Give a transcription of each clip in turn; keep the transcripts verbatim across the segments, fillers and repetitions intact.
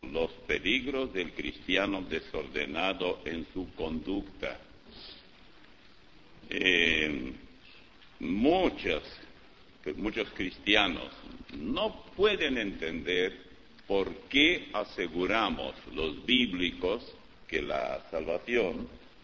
los peligros del cristiano desordenado en su conducta. Eh, muchos, muchos cristianos no pueden entender por qué aseguramos los bíblicos que la salvación,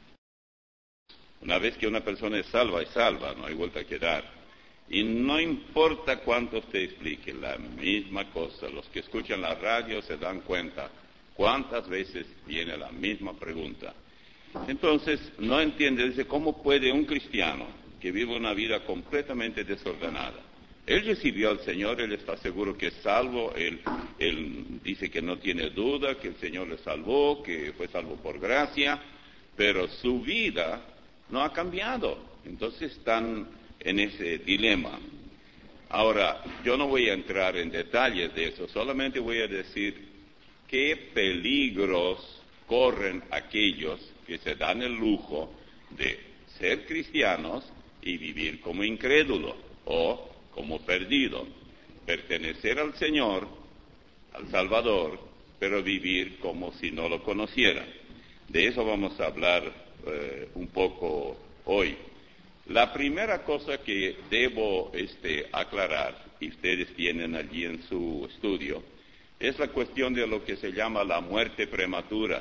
una vez que una persona es salva, es salva, no hay vuelta que dar. Y no importa cuánto te explique, la misma cosa. Los que escuchan la radio se dan cuenta cuántas veces viene la misma pregunta. Entonces, no entiende, dice, ¿cómo puede un cristiano que vive una vida completamente desordenada? Él recibió al Señor, él está seguro que es salvo, él, él dice que no tiene duda, que el Señor le salvó, que fue salvo por gracia, pero su vida no ha cambiado. Entonces están en ese dilema. Ahora, yo no voy a entrar en detalles de eso, solamente voy a decir qué peligros corren aquellos que se dan el lujo de ser cristianos y vivir como incrédulo o como perdido, pertenecer al Señor, al Salvador, pero vivir como si no lo conocieran. De eso vamos a hablar eh, un poco hoy. La primera cosa que debo este, aclarar, y ustedes tienen allí en su estudio, es la cuestión de lo que se llama la muerte prematura.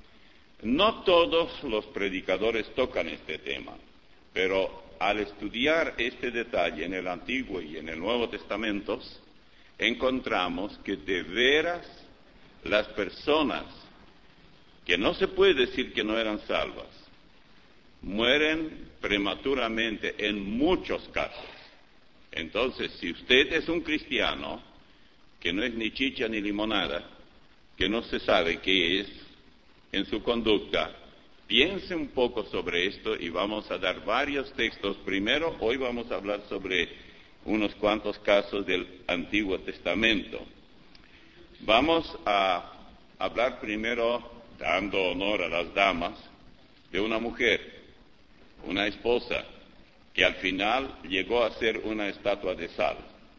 No todos los predicadores tocan este tema, pero al estudiar este detalle en el Antiguo y en el Nuevo Testamento, encontramos que de veras las personas que no se puede decir que no eran salvas, mueren prematuramente en muchos casos. Entonces, si usted es un cristiano que no es ni chicha ni limonada, que no se sabe qué es en su conducta, piense un poco sobre esto y vamos a dar varios textos. Primero, hoy vamos a hablar sobre unos cuantos casos del Antiguo Testamento. Vamos a hablar primero, dando honor a las damas, de una mujer, una esposa, que al final llegó a ser una estatua de sal.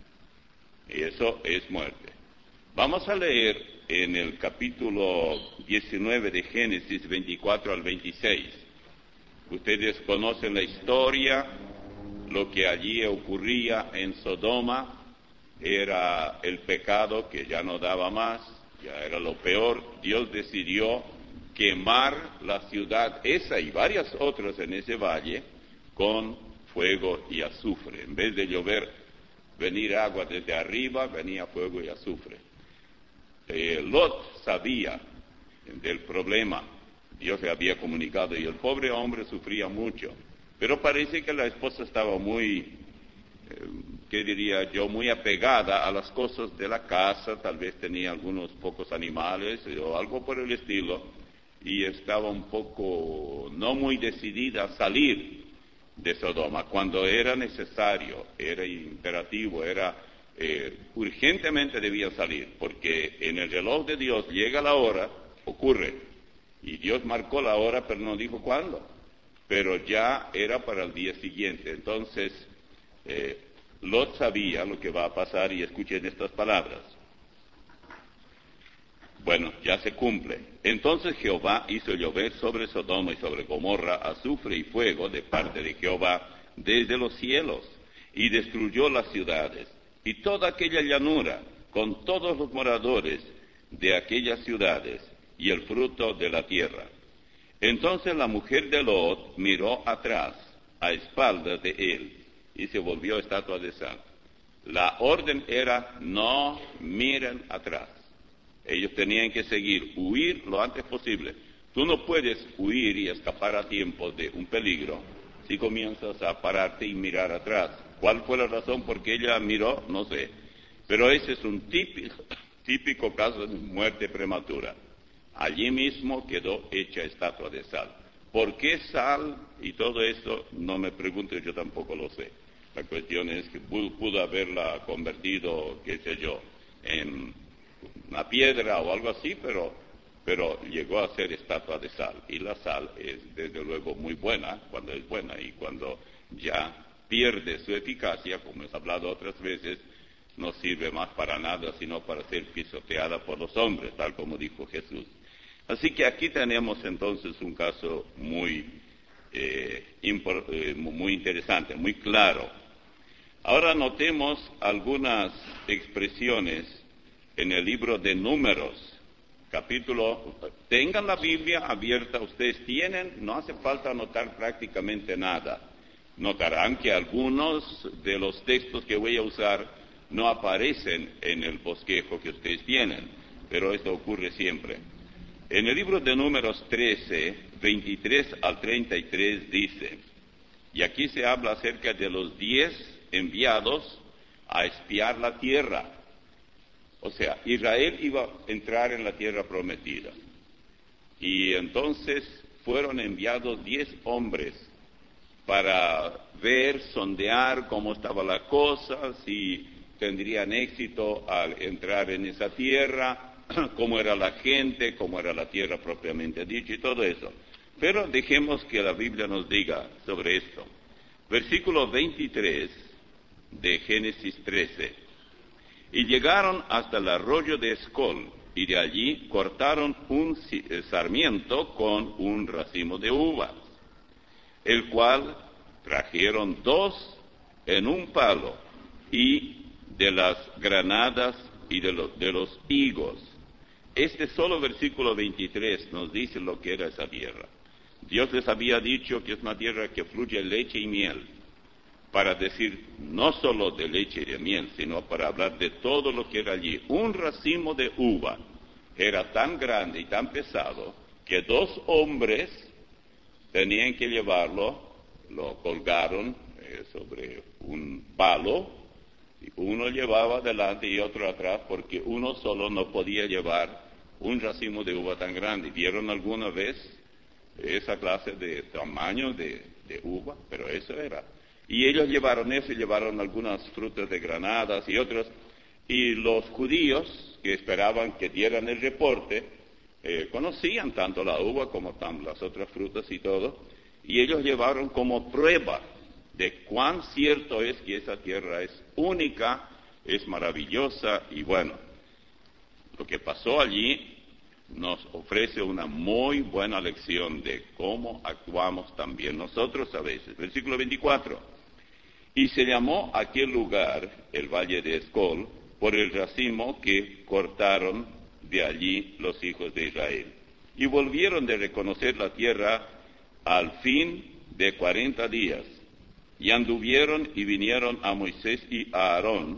Y eso es muerte. Vamos a leer en el capítulo diecinueve de Génesis, veinticuatro al veintiséis. Ustedes conocen la historia, lo que allí ocurría en Sodoma, era el pecado que ya no daba más, ya era lo peor. Dios decidió quemar la ciudad, esa y varias otras en ese valle, con fuego y azufre. En vez de llover, venir agua desde arriba, venía fuego y azufre. Eh, Lot sabía del problema, Dios le había comunicado, y el pobre hombre sufría mucho. Pero parece que la esposa estaba muy, eh, ¿qué diría yo?, muy apegada a las cosas de la casa, tal vez tenía algunos pocos animales o algo por el estilo, y estaba un poco no muy decidida a salir de Sodoma cuando era necesario, era imperativo, era eh, urgentemente debía salir, porque en el reloj de Dios llega la hora, ocurre, y Dios marcó la hora, pero no dijo cuándo, pero ya era para el día siguiente. Entonces, eh, Lot sabía lo que va a pasar, y escuchen estas palabras. Bueno, ya se cumple. Entonces Jehová hizo llover sobre Sodoma y sobre Gomorra azufre y fuego de parte de Jehová desde los cielos, y destruyó las ciudades y toda aquella llanura con todos los moradores de aquellas ciudades y el fruto de la tierra. Entonces la mujer de Lot miró atrás, a espaldas de él, y se volvió estatua de sal. La orden era: no miren atrás. Ellos tenían que seguir, huir lo antes posible. Tú no puedes huir y escapar a tiempo de un peligro si comienzas a pararte y mirar atrás. ¿Cuál fue la razón por qué ella miró? No sé. Pero ese es un típico, típico caso de muerte prematura. Allí mismo quedó hecha estatua de sal. ¿Por qué sal y todo eso? No me pregunte, yo tampoco lo sé. La cuestión es que pudo, pudo haberla convertido, qué sé yo, en una piedra o algo así, pero, pero llegó a ser estatua de sal. Y la sal es desde luego muy buena cuando es buena, y cuando ya pierde su eficacia, como hemos hablado otras veces, no sirve más para nada sino para ser pisoteada por los hombres, tal como dijo Jesús. Así que aquí tenemos entonces un caso muy, eh, impor, eh, muy interesante, muy claro. Ahora notemos algunas expresiones en el libro de Números, capítulo, tengan la Biblia abierta, ustedes tienen, no hace falta anotar prácticamente nada. Notarán que algunos de los textos que voy a usar no aparecen en el bosquejo que ustedes tienen, pero esto ocurre siempre. En el libro de Números trece, veintitrés al treinta y tres dice, y aquí se habla acerca de los diez enviados a espiar la tierra. O sea, Israel iba a entrar en la tierra prometida. Y entonces fueron enviados diez hombres para ver, sondear cómo estaba la cosa, si tendrían éxito al entrar en esa tierra, cómo era la gente, cómo era la tierra propiamente dicha y todo eso. Pero dejemos que la Biblia nos diga sobre esto. Versículo veintitrés de Génesis trece. Y llegaron hasta el arroyo de Escol, y de allí cortaron un sarmiento con un racimo de uvas, el cual trajeron dos en un palo, y de las granadas y de, lo, de los higos. Este solo versículo veintitrés nos dice lo que era esa tierra. Dios les había dicho que es una tierra que fluye leche y miel, para decir no solo de leche y de miel, sino para hablar de todo lo que era allí. Un racimo de uva era tan grande y tan pesado que dos hombres tenían que llevarlo, lo colgaron eh, sobre un palo, y uno llevaba adelante y otro atrás, porque uno solo no podía llevar un racimo de uva tan grande. ¿Vieron alguna vez esa clase de tamaño de, de uva? Pero eso era. Y ellos llevaron eso, y llevaron algunas frutas de granadas y otras, y los judíos que esperaban que dieran el reporte, eh, conocían tanto la uva como tam, las otras frutas y todo, y ellos llevaron como prueba de cuán cierto es que esa tierra es única, es maravillosa, y bueno, lo que pasó allí nos ofrece una muy buena lección de cómo actuamos también nosotros a veces. Versículo veinticuatro. Y se llamó aquel lugar, el Valle de Escol, por el racimo que cortaron de allí los hijos de Israel. Y volvieron de reconocer la tierra al fin de cuarenta días. Y anduvieron y vinieron a Moisés y a Aarón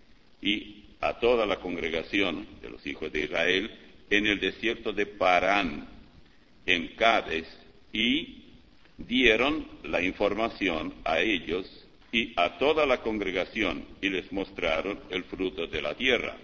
y a toda la congregación de los hijos de Israel en el desierto de Parán, en Cades, y dieron la información a ellos y a toda la congregación, y les mostraron el fruto de la tierra.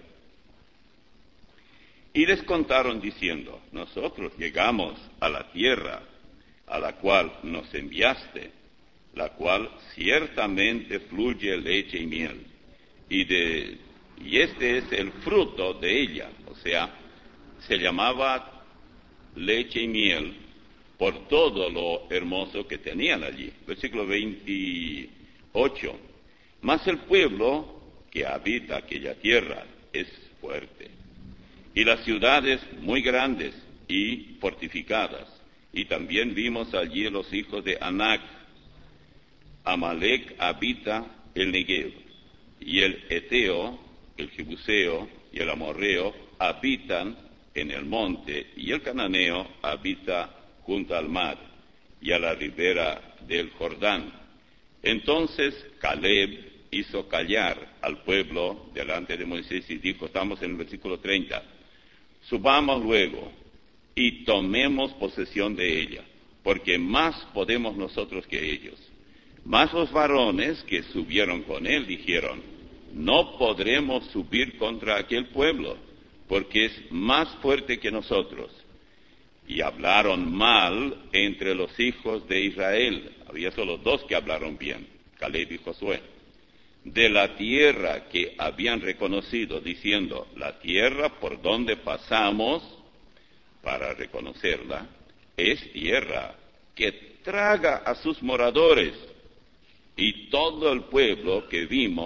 Y les contaron diciendo, nosotros llegamos a la tierra a la cual nos enviaste, la cual ciertamente fluye leche y miel, y, de, y este es el fruto de ella. O sea, se llamaba leche y miel por todo lo hermoso que tenían allí. Versículo veintiocho. Mas el pueblo que habita aquella tierra es fuerte, y las ciudades muy grandes y fortificadas. Y también vimos allí los hijos de Anac. Amalec habita el Negev, y el Eteo, el Jebuseo y el Amorreo habitan en el monte, y el Cananeo habita junto al mar y a la ribera del Jordán. Entonces Caleb hizo callar al pueblo delante de Moisés y dijo, estamos en el versículo treinta, subamos luego y tomemos posesión de ella, porque más podemos nosotros que ellos. Mas los varones que subieron con él dijeron, no podremos subir contra aquel pueblo, porque es más fuerte que nosotros. Y hablaron mal entre los hijos de Israel. Había solo dos que hablaron bien, Caleb y Josué, de la tierra que habían reconocido, diciendo, la tierra por donde pasamos para reconocerla, es tierra que traga a sus moradores. Y todo el pueblo que vimos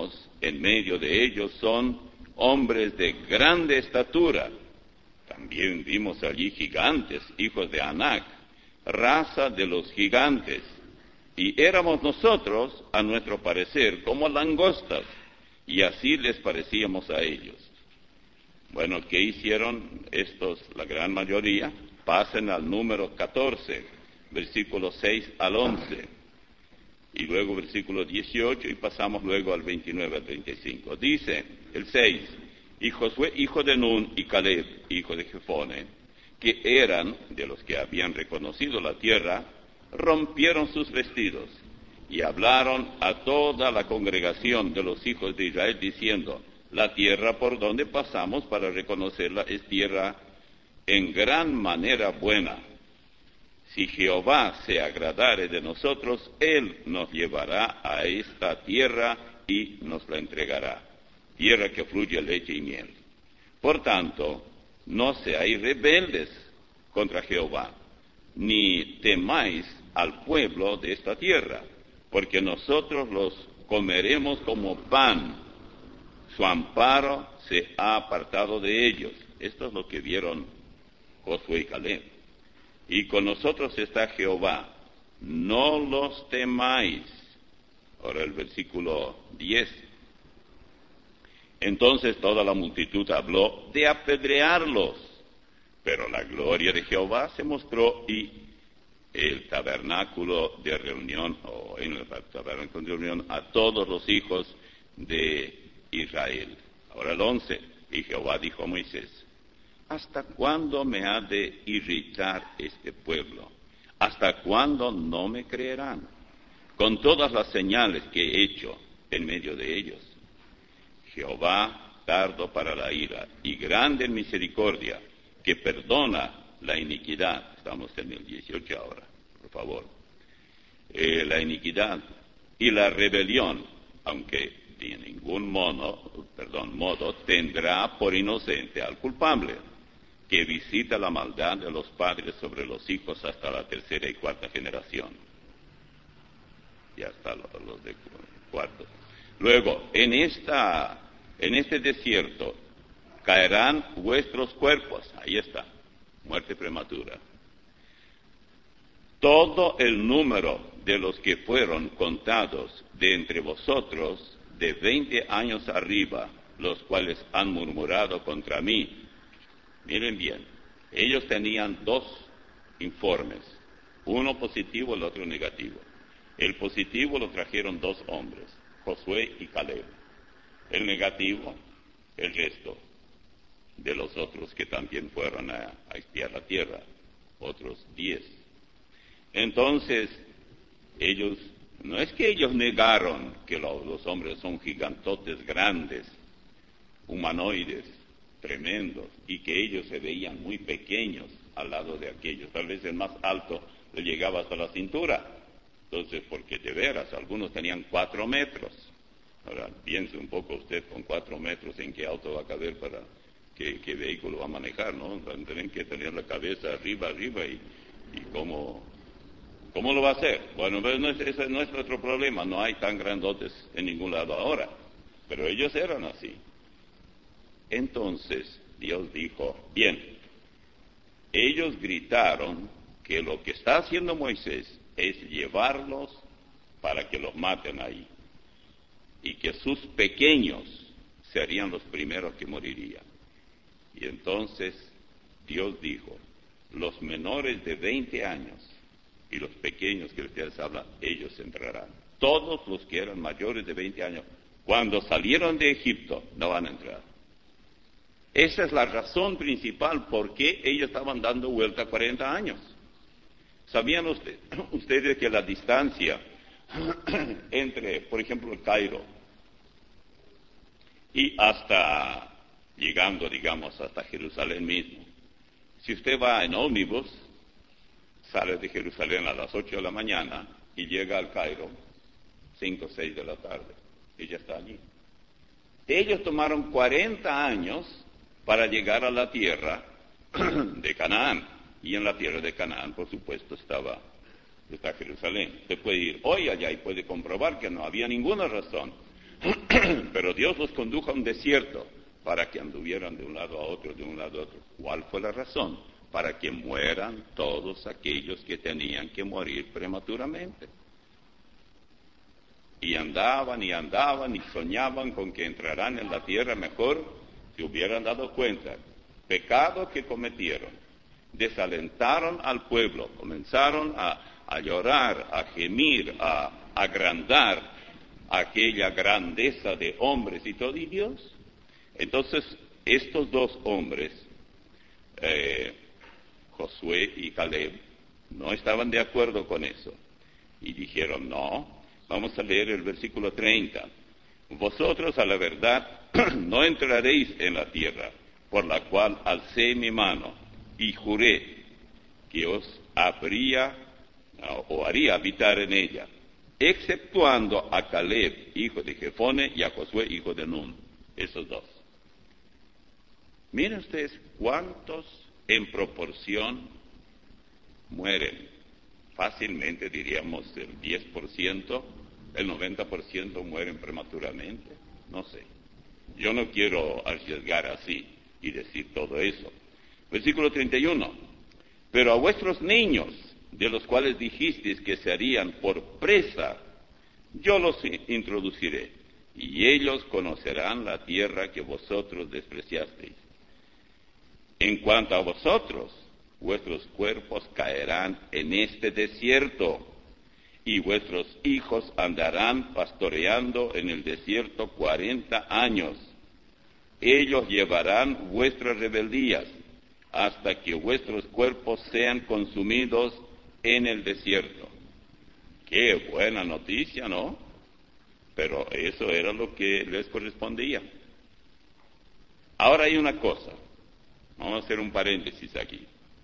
en medio de ellos son hombres de grande estatura. También vimos allí gigantes, hijos de Anac, raza de los gigantes. Y éramos nosotros, a nuestro parecer, como langostas, y así les parecíamos a ellos. Bueno, ¿qué hicieron estos, la gran mayoría? Pasen al número catorce, versículos seis al once, y luego versículo dieciocho, y pasamos luego al veintinueve al treinta y cinco. Dice el seis, y Josué, hijo de Nun, y Caleb, hijo de Jefone, que eran de los que habían reconocido la tierra, rompieron sus vestidos, y hablaron a toda la congregación de los hijos de Israel, diciendo, la tierra por donde pasamos para reconocerla es tierra en gran manera buena. Si Jehová se agradare de nosotros, Él nos llevará a esta tierra y nos la entregará, tierra que fluye leche y miel. Por tanto, no seáis rebeldes contra Jehová, ni temáis al pueblo de esta tierra, porque nosotros los comeremos como pan. Su amparo se ha apartado de ellos. Esto es lo que vieron Josué y Caleb. Y con nosotros está Jehová, no los temáis. Ahora el versículo diez. Entonces toda la multitud habló de apedrearlos, pero la gloria de Jehová se mostró y el tabernáculo de reunión, o en el tabernáculo de reunión, a todos los hijos de Israel. Ahora el once. Y Jehová dijo a Moisés, ¿hasta cuándo me ha de irritar este pueblo? ¿Hasta cuándo no me creerán? Con todas las señales que he hecho en medio de ellos. Jehová tardo para la ira y grande en misericordia, que perdona la iniquidad. Estamos en el dieciocho ahora, por favor. Eh, la iniquidad y la rebelión, aunque de ningún modo, perdón, modo tendrá por inocente al culpable, que visita la maldad de los padres sobre los hijos hasta la tercera y cuarta generación. Y hasta los, los de cuarto. Luego, en esta, en este desierto caerán vuestros cuerpos. Ahí está, muerte prematura. Todo el número de los que fueron contados de entre vosotros de veinte años arriba, los cuales han murmurado contra mí. Miren bien, ellos tenían dos informes, uno positivo y el otro negativo. El positivo lo trajeron dos hombres, Josué y Caleb. El negativo, el resto de los otros que también fueron a, a espiar la tierra, otros diez. Entonces, ellos, no es que ellos negaron que los, los hombres son gigantotes grandes, humanoides, tremendos, y que ellos se veían muy pequeños al lado de aquellos. Tal vez el más alto le llegaba hasta la cintura. Entonces, porque de veras, algunos tenían cuatro metros. Ahora, piense un poco usted con cuatro metros en qué auto va a caber para qué, qué vehículo va a manejar, ¿no? Tienen que tener la cabeza arriba, arriba, y, y cómo, cómo lo va a hacer. Bueno, no es, ese no es nuestro problema, no hay tan grandotes en ningún lado ahora, pero ellos eran así. Entonces, Dios dijo, bien, ellos gritaron que lo que está haciendo Moisés es llevarlos para que los maten ahí, y que sus pequeños serían los primeros que morirían. Y entonces Dios dijo, los menores de veinte años y los pequeños que ustedes hablan, ellos entrarán. Todos los que eran mayores de veinte años, cuando salieron de Egipto, no van a entrar. Esa es la razón principal por qué ellos estaban dando vuelta cuarenta años. ¿Sabían usted, ustedes que la distancia entre, por ejemplo, el Cairo y hasta, llegando, digamos, hasta Jerusalén mismo, si usted va en ómnibus, sale de Jerusalén a las ocho de la mañana y llega al Cairo cinco o seis de la tarde, y ya está allí. Ellos tomaron cuarenta años para llegar a la tierra de Canaán. Y en la tierra de Canaán, por supuesto, estaba está Jerusalén. Usted puede ir hoy allá y puede comprobar que no había ninguna razón Pero Dios los condujo a un desierto para que anduvieran de un lado a otro, de un lado a otro. ¿Cuál fue la razón? Para que mueran todos aquellos que tenían que morir prematuramente. Y andaban y andaban y soñaban con que entrarán en la tierra mejor si hubieran dado cuenta. Pecado que cometieron. Desalentaron al pueblo, comenzaron a, a llorar, a gemir, a agrandar aquella grandeza de hombres y todo, y Dios. Entonces, estos dos hombres, eh, Josué y Caleb, no estaban de acuerdo con eso. Y dijeron, no, vamos a leer el versículo treinta. Vosotros a la verdad no entraréis en la tierra, por la cual alcé mi mano y juré que os habría o haría habitar en ella, exceptuando a Caleb, hijo de Jefone, y a Josué, hijo de Nun, esos dos. Miren ustedes cuántos en proporción mueren. Fácilmente diríamos el diez por ciento, el noventa por ciento mueren prematuramente. No sé. Yo no quiero arriesgar así y decir todo eso. Versículo treinta y uno. Pero a vuestros niños, de los cuales dijisteis que se harían por presa, yo los introduciré, y ellos conocerán la tierra que vosotros despreciasteis. En cuanto a vosotros, vuestros cuerpos caerán en este desierto, y vuestros hijos andarán pastoreando en el desierto cuarenta años. Ellos llevarán vuestras rebeldías hasta que vuestros cuerpos sean consumidos en el desierto. Qué buena noticia, ¿no? Pero eso era lo que les correspondía. Ahora hay una cosa. Vamos a hacer un paréntesis aquí.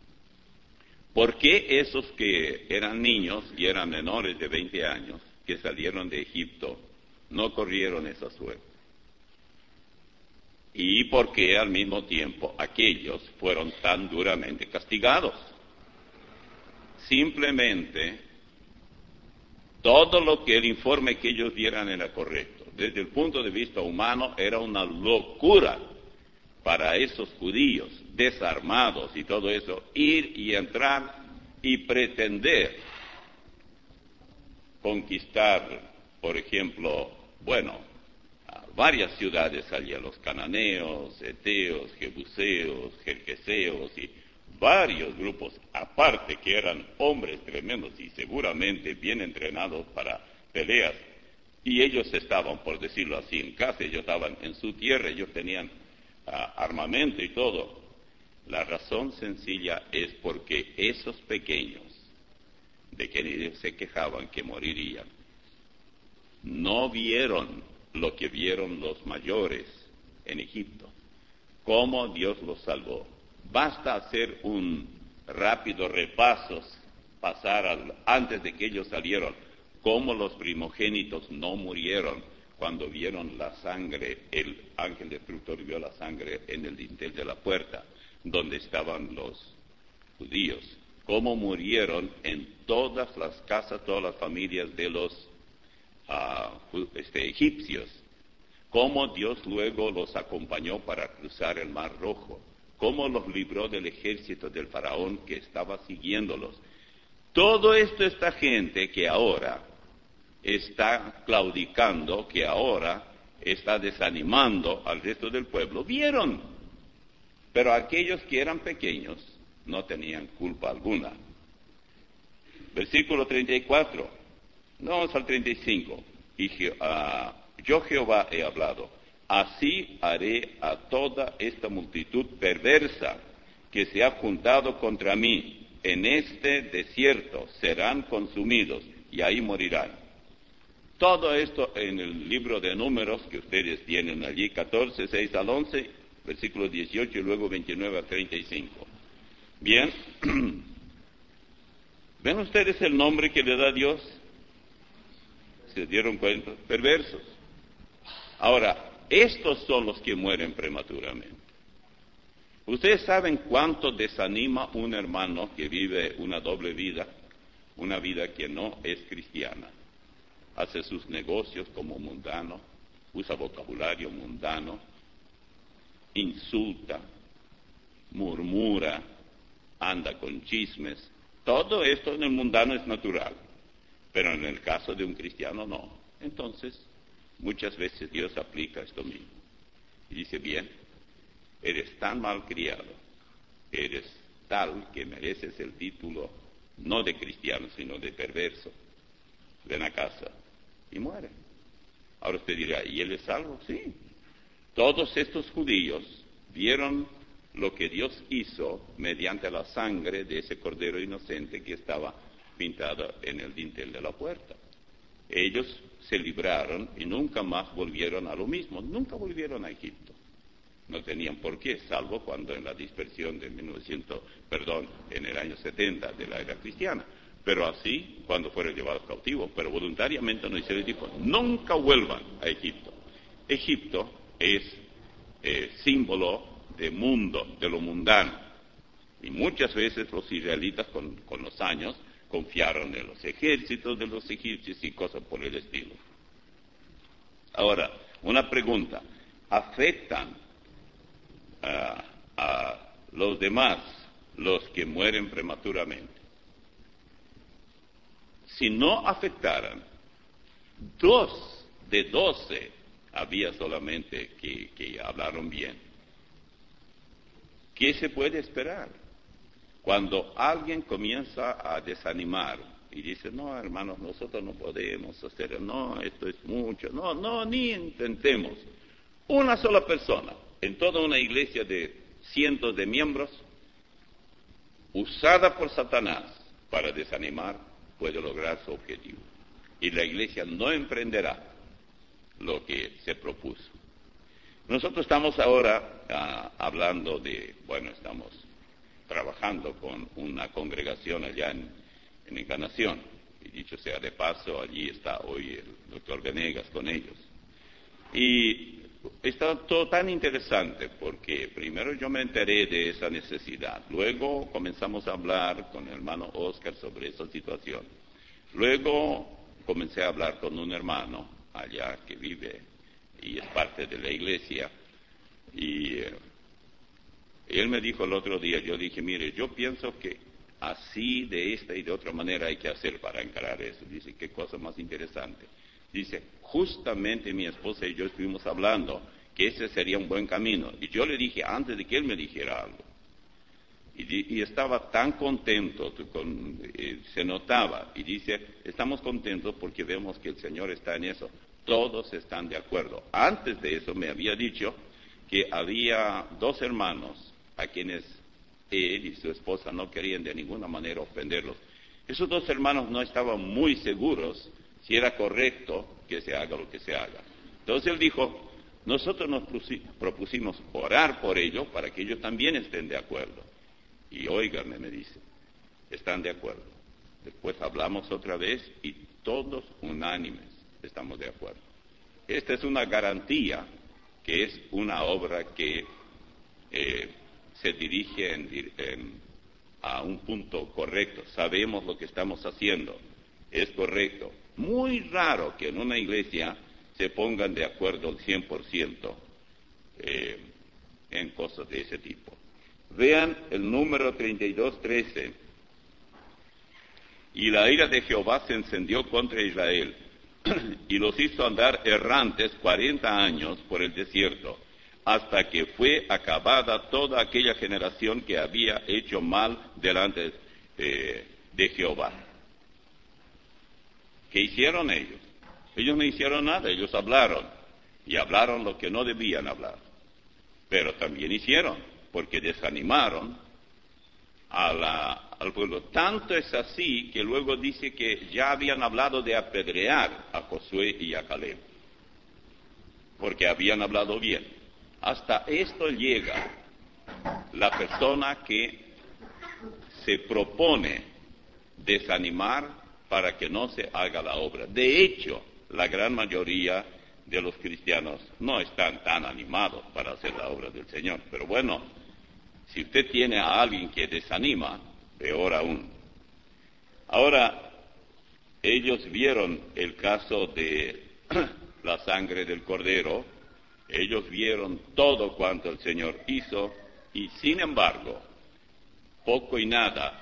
¿Por qué esos que eran niños y eran menores de veinte años, que salieron de Egipto, no corrieron esa suerte? ¿Y por qué al mismo tiempo aquellos fueron tan duramente castigados? Simplemente, todo lo que el informe que ellos dieran era correcto. Desde el punto de vista humano era una locura para esos judíos desarmados y todo eso, ir y entrar y pretender conquistar, por ejemplo, bueno, varias ciudades allá, los cananeos, eteos, jebuseos, jerjeseos y varios grupos, aparte que eran hombres tremendos y seguramente bien entrenados para peleas, y ellos estaban, por decirlo así, en casa, ellos estaban en su tierra, ellos tenían uh, armamento y todo. La razón sencilla es porque esos pequeños, de quienes se quejaban que morirían, no vieron lo que vieron los mayores en Egipto, cómo Dios los salvó. Basta hacer un rápido repaso, pasar al, antes de que ellos salieron, cómo los primogénitos no murieron cuando vieron la sangre, el ángel destructor vio la sangre en el dintel de la puerta, donde estaban los judíos, cómo murieron en todas las casas, todas las familias de los uh, este, egipcios, cómo Dios luego los acompañó para cruzar el Mar Rojo, cómo los libró del ejército del faraón que estaba siguiéndolos. Todo esto, esta gente que ahora está claudicando, que ahora está desanimando al resto del pueblo, vieron. Pero aquellos que eran pequeños no tenían culpa alguna. Versículo treinta y cuatro. No, vamos al treinta y cinco. Y uh, yo Jehová he hablado. Así haré a toda esta multitud perversa que se ha juntado contra mí. En este desierto serán consumidos y ahí morirán. Todo esto en el libro de Números que ustedes tienen allí, catorce, seis al once, versículos dieciocho y luego veintinueve a treinta y cinco. Bien, ¿ven ustedes el nombre que le da Dios? ¿Se dieron cuenta? Perversos. Ahora, estos son los que mueren prematuramente. Ustedes saben cuánto desanima un hermano que vive una doble vida, una vida que no es cristiana. Hace sus negocios como mundano, usa vocabulario mundano, insulta, murmura, anda con chismes. Todo esto en el mundano es natural, pero en el caso de un cristiano no. Entonces, muchas veces Dios aplica esto mismo. Y dice, bien, eres tan malcriado, eres tal que mereces el título no de cristiano, sino de perverso. Ven a casa y muere. Ahora usted dirá, ¿y él es salvo? Sí. Todos estos judíos vieron lo que Dios hizo mediante la sangre de ese cordero inocente que estaba pintado en el dintel de la puerta. Ellos se libraron y nunca más volvieron a lo mismo, nunca volvieron a Egipto. No tenían por qué, salvo cuando en la dispersión de mil novecientos, perdón, en el año setenta de la era cristiana. Pero así, cuando fueron llevados cautivos, pero voluntariamente no, y se les dijo, nunca vuelvan a Egipto. Egipto es eh, símbolo de mundo, de lo mundano. Y muchas veces los israelitas con, con los años confiaron en los ejércitos de los egipcios y cosas por el estilo. Ahora, una pregunta, ¿afectan a, a los demás los que mueren prematuramente? Si no afectaran, dos de doce había solamente que, que hablaron bien. ¿Qué se puede esperar? Cuando alguien comienza a desanimar y dice, no, hermanos, nosotros no podemos hacer, no, esto es mucho, no, no, ni intentemos. Una sola persona en toda una iglesia de cientos de miembros, usada por Satanás para desanimar, puede lograr su objetivo. Y la iglesia no emprenderá lo que se propuso. Nosotros estamos ahora uh, hablando de, bueno, estamos trabajando con una congregación allá en, en Encarnación. Y dicho sea de paso, allí está hoy el doctor Venegas con ellos. Y está todo tan interesante porque primero yo me enteré de esa necesidad. Luego comenzamos a hablar con el hermano Oscar sobre esa situación. Luego comencé a hablar con un hermano allá que vive y es parte de la iglesia. Y eh, él me dijo el otro día, yo dije, mire, yo pienso que así, de esta y de otra manera hay que hacer para encarar eso. Dice, qué cosa más interesante. Dice, justamente mi esposa y yo estuvimos hablando que ese sería un buen camino. Y yo le dije antes de que él me dijera algo. Y, y estaba tan contento, con, eh, se notaba. Y dice, estamos contentos porque vemos que el Señor está en eso. Todos están de acuerdo. Antes de eso me había dicho que había dos hermanos a quienes él y su esposa no querían de ninguna manera ofenderlos. Esos dos hermanos no estaban muy seguros si era correcto que se haga lo que se haga. Entonces él dijo, nosotros nos propusimos orar por ellos para que ellos también estén de acuerdo. Y óigame, me dice, están de acuerdo. Después hablamos otra vez y todos unánimes estamos de acuerdo. Esta es una garantía que es una obra que eh, se dirige en, en, a un punto correcto. Sabemos lo que estamos haciendo, es correcto. Muy raro que en una iglesia se pongan de acuerdo al cien por ciento eh, en cosas de ese tipo. Vean el número treinta y dos trece. Y la ira de Jehová se encendió contra Israel, y los hizo andar errantes cuarenta años por el desierto, hasta que fue acabada toda aquella generación que había hecho mal delante eh, de Jehová. ¿Qué hicieron ellos? Ellos no hicieron nada, ellos hablaron, y hablaron lo que no debían hablar. Pero también hicieron, porque desanimaron a la, al pueblo. Tanto es así que luego dice que ya habían hablado de apedrear a Josué y a Caleb, porque habían hablado bien. Hasta esto llega la persona que se propone desanimar para que no se haga la obra. De hecho, la gran mayoría de los cristianos no están tan animados para hacer la obra del Señor. Pero bueno, si usted tiene a alguien que desanima, peor aún. Ahora, ellos vieron el caso de, la sangre del Cordero. Ellos vieron todo cuanto el Señor hizo y sin embargo, poco y nada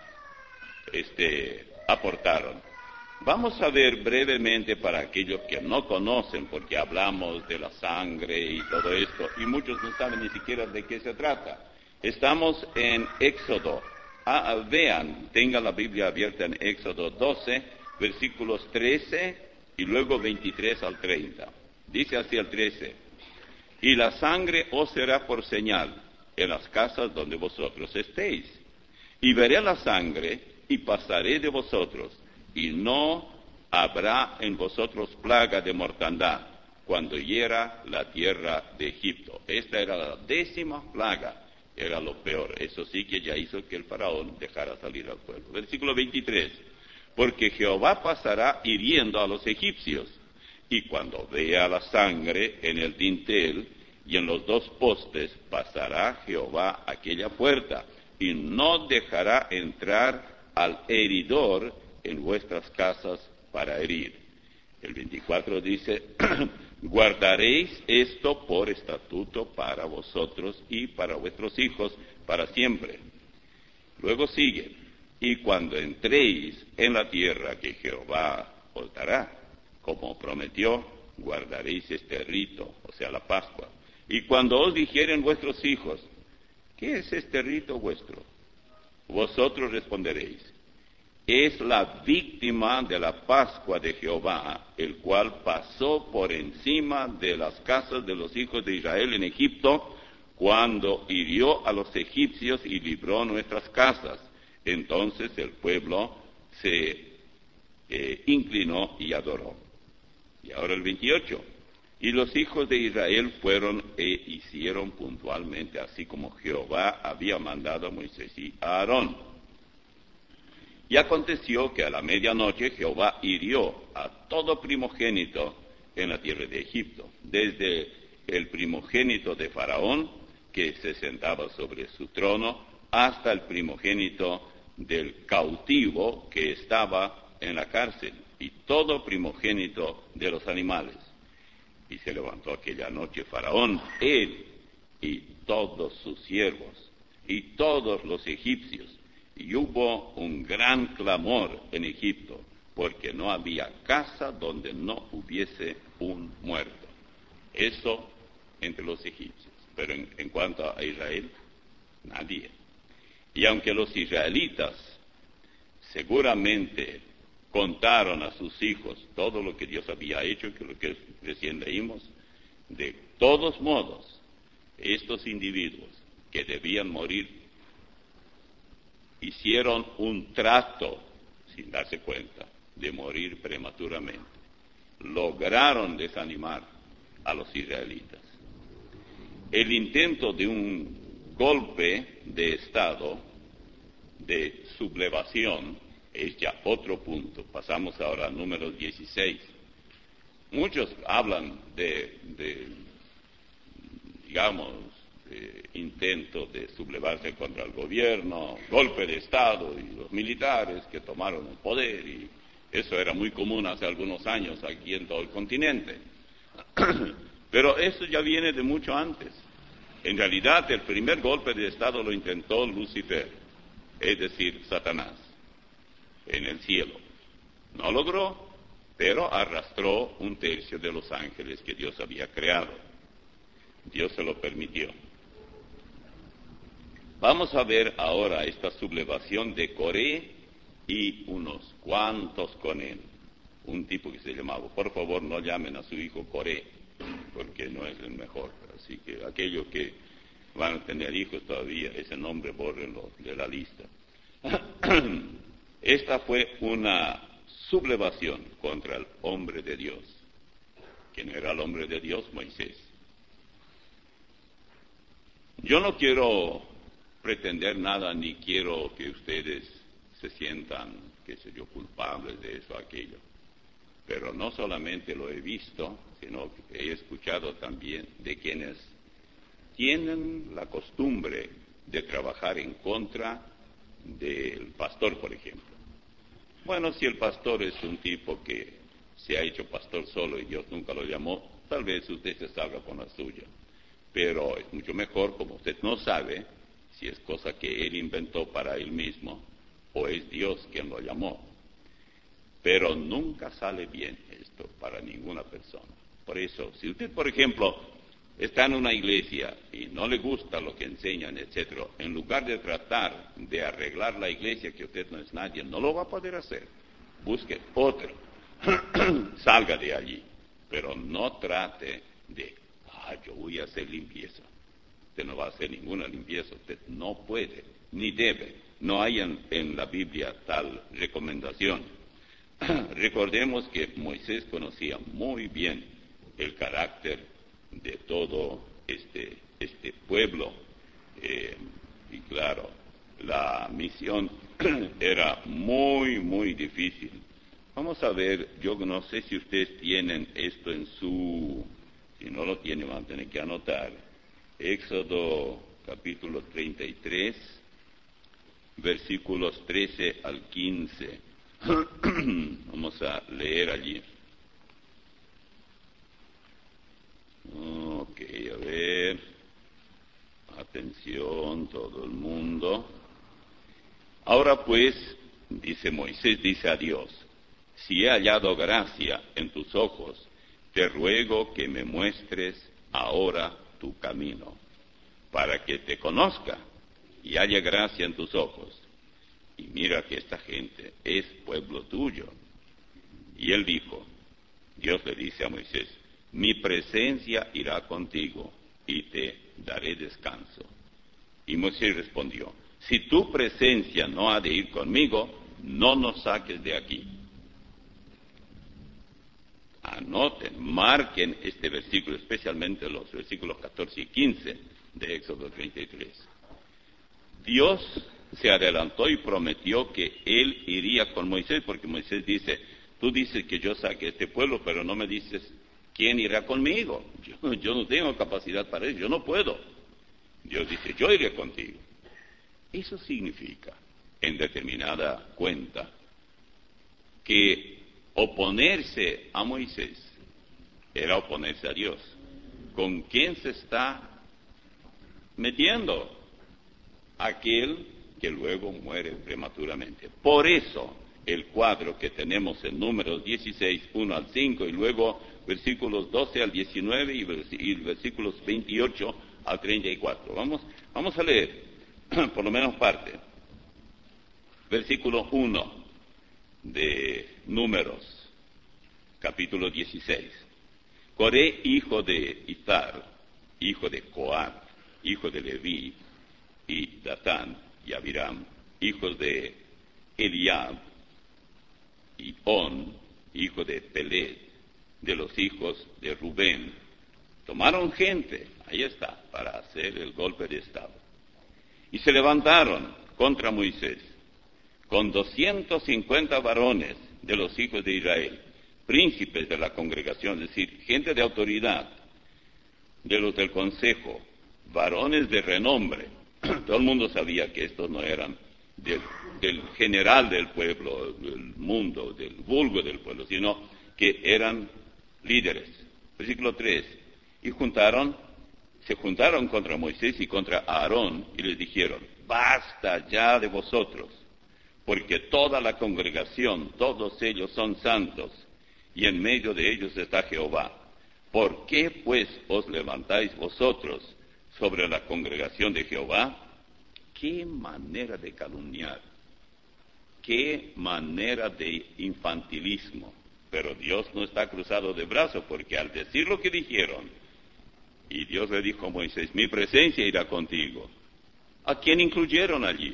este, aportaron. Vamos a ver brevemente para aquellos que no conocen, porque hablamos de la sangre y todo esto, y muchos no saben ni siquiera de qué se trata. Estamos en Éxodo. Ah, vean, tengan la Biblia abierta en Éxodo doce, versículos trece y luego veintitrés al treinta. Dice así el trece: y la sangre os será por señal en las casas donde vosotros estéis. Y veré la sangre y pasaré de vosotros, y no habrá en vosotros plaga de mortandad cuando hiera la tierra de Egipto. Esta era la décima plaga, era lo peor. Eso sí que ya hizo que el faraón dejara salir al pueblo. Versículo veintitrés: porque Jehová pasará hiriendo a los egipcios, y cuando vea la sangre en el dintel y en los dos postes, pasará Jehová aquella puerta, y no dejará entrar al heridor en vuestras casas para herir. El veinticuatro dice: guardaréis esto por estatuto para vosotros y para vuestros hijos para siempre. Luego sigue: y cuando entréis en la tierra que Jehová os dará, como prometió, guardaréis este rito, o sea, la Pascua. Y cuando os dijeren vuestros hijos: ¿qué es este rito vuestro? Vosotros responderéis: es la víctima de la Pascua de Jehová, el cual pasó por encima de las casas de los hijos de Israel en Egipto, cuando hirió a los egipcios y libró nuestras casas. Entonces el pueblo se eh, inclinó y adoró. Y ahora el veintiocho. Y los hijos de Israel fueron e hicieron puntualmente así como Jehová había mandado a Moisés y a Aarón. Y aconteció que a la medianoche Jehová hirió a todo primogénito en la tierra de Egipto, desde el primogénito de Faraón, que se sentaba sobre su trono, hasta el primogénito del cautivo que estaba en la cárcel, y todo primogénito de los animales. Y se levantó aquella noche Faraón, él y todos sus siervos, y todos los egipcios, y hubo un gran clamor en Egipto, porque no había casa donde no hubiese un muerto. Eso entre los egipcios. Pero en, en cuanto a Israel, nadie. Y aunque los israelitas seguramente contaron a sus hijos todo lo que Dios había hecho, que lo que recién leímos, de todos modos, estos individuos que debían morir hicieron un trato, sin darse cuenta, de morir prematuramente. Lograron desanimar a los israelitas. El intento de un golpe de Estado, de sublevación, es ya otro punto. Pasamos ahora al número dieciséis. Muchos hablan de, de digamos, de intento de sublevarse contra el gobierno, golpe de Estado y los militares que tomaron el poder, y eso era muy común hace algunos años aquí en todo el continente. Pero eso ya viene de mucho antes. En realidad, el primer golpe de Estado lo intentó Lucifer, es decir, Satanás, en el cielo. No logró, pero arrastró un tercio de los ángeles que Dios había creado. Dios se lo permitió. Vamos a ver ahora esta sublevación de Coré y unos cuantos con él. Un tipo que se llamaba, por favor no llamen a su hijo Coré, porque no es el mejor. Así que aquellos que van a tener hijos todavía, ese nombre bórrenlo de la lista. Esta fue una sublevación contra el hombre de Dios. ¿Quién era el hombre de Dios? Moisés. Yo no quiero pretender nada, ni quiero que ustedes se sientan, qué sé yo, culpables de eso o aquello. Pero no solamente lo he visto, sino que he escuchado también de quienes tienen la costumbre de trabajar en contra del pastor, por ejemplo. Bueno, si el pastor es un tipo que se ha hecho pastor solo y Dios nunca lo llamó, tal vez usted se salga con la suya. Pero es mucho mejor, como usted no sabe si es cosa que él inventó para él mismo o es Dios quien lo llamó. Pero nunca sale bien esto para ninguna persona. Por eso, si usted, por ejemplo, está en una iglesia y no le gusta lo que enseñan, etcétera, en lugar de tratar de arreglar la iglesia, que usted no es nadie, no lo va a poder hacer. Busque otro, salga de allí, pero no trate de, ah, yo voy a hacer limpieza. Usted no va a hacer ninguna limpieza, usted no puede, ni debe. No hay en, en la Biblia tal recomendación. Recordemos que Moisés conocía muy bien el carácter de todo este, este pueblo. Eh, y claro, la misión era muy, muy difícil. Vamos a ver, yo no sé si ustedes tienen esto en su... Si no lo tienen, van a tener que anotar. Éxodo capítulo treinta y tres, versículos trece al quince. Vamos a leer allí. Ok, a ver. Atención, todo el mundo. Ahora pues, dice Moisés, dice a Dios, si he hallado gracia en tus ojos, te ruego que me muestres ahora tu camino, para que te conozca y haya gracia en tus ojos. Y mira que esta gente es pueblo tuyo. Y él dijo, Dios le dice a Moisés, mi presencia irá contigo y te daré descanso. Y Moisés respondió, si tu presencia no ha de ir conmigo, no nos saques de aquí. Anoten, marquen este versículo, especialmente los versículos catorce y quince de Éxodo treinta y tres. Dios se adelantó y prometió que él iría con Moisés, porque Moisés dice, tú dices que yo saque este pueblo, pero no me dices quién irá conmigo. Yo, yo no tengo capacidad para eso, yo no puedo. Dios dice, yo iré contigo. Eso significa, en determinada cuenta, que oponerse a Moisés era oponerse a Dios. ¿Con quién se está metiendo? Aquel que luego muere prematuramente. Por eso, el cuadro que tenemos en Números dieciséis, uno al cinco, y luego versículos doce al diecinueve y, vers y versículos veintiocho al treinta y cuatro. Vamos, vamos a leer, por lo menos parte. Versículo uno de Números, capítulo dieciséis. Coré, hijo de Izar, hijo de Coat, hijo de Leví, y Datán y Abiram, hijos de Eliab, y On, hijo de Pelet, de los hijos de Rubén, tomaron gente, ahí está, para hacer el golpe de estado, y se levantaron contra Moisés, con doscientos cincuenta varones de los hijos de Israel, príncipes de la congregación, es decir, gente de autoridad, de los del consejo, varones de renombre. Todo el mundo sabía que estos no eran del, del general del pueblo, del mundo, del vulgo del pueblo, sino que eran líderes. Versículo tres. Y juntaron, se juntaron contra Moisés y contra Aarón y les dijeron, basta ya de vosotros, porque toda la congregación, todos ellos son santos, y en medio de ellos está Jehová. ¿Por qué pues os levantáis vosotros sobre la congregación de Jehová? ¡Qué manera de calumniar! ¡Qué manera de infantilismo! Pero Dios no está cruzado de brazos, porque al decir lo que dijeron, y Dios le dijo a Moisés, mi presencia irá contigo. ¿A quién incluyeron allí?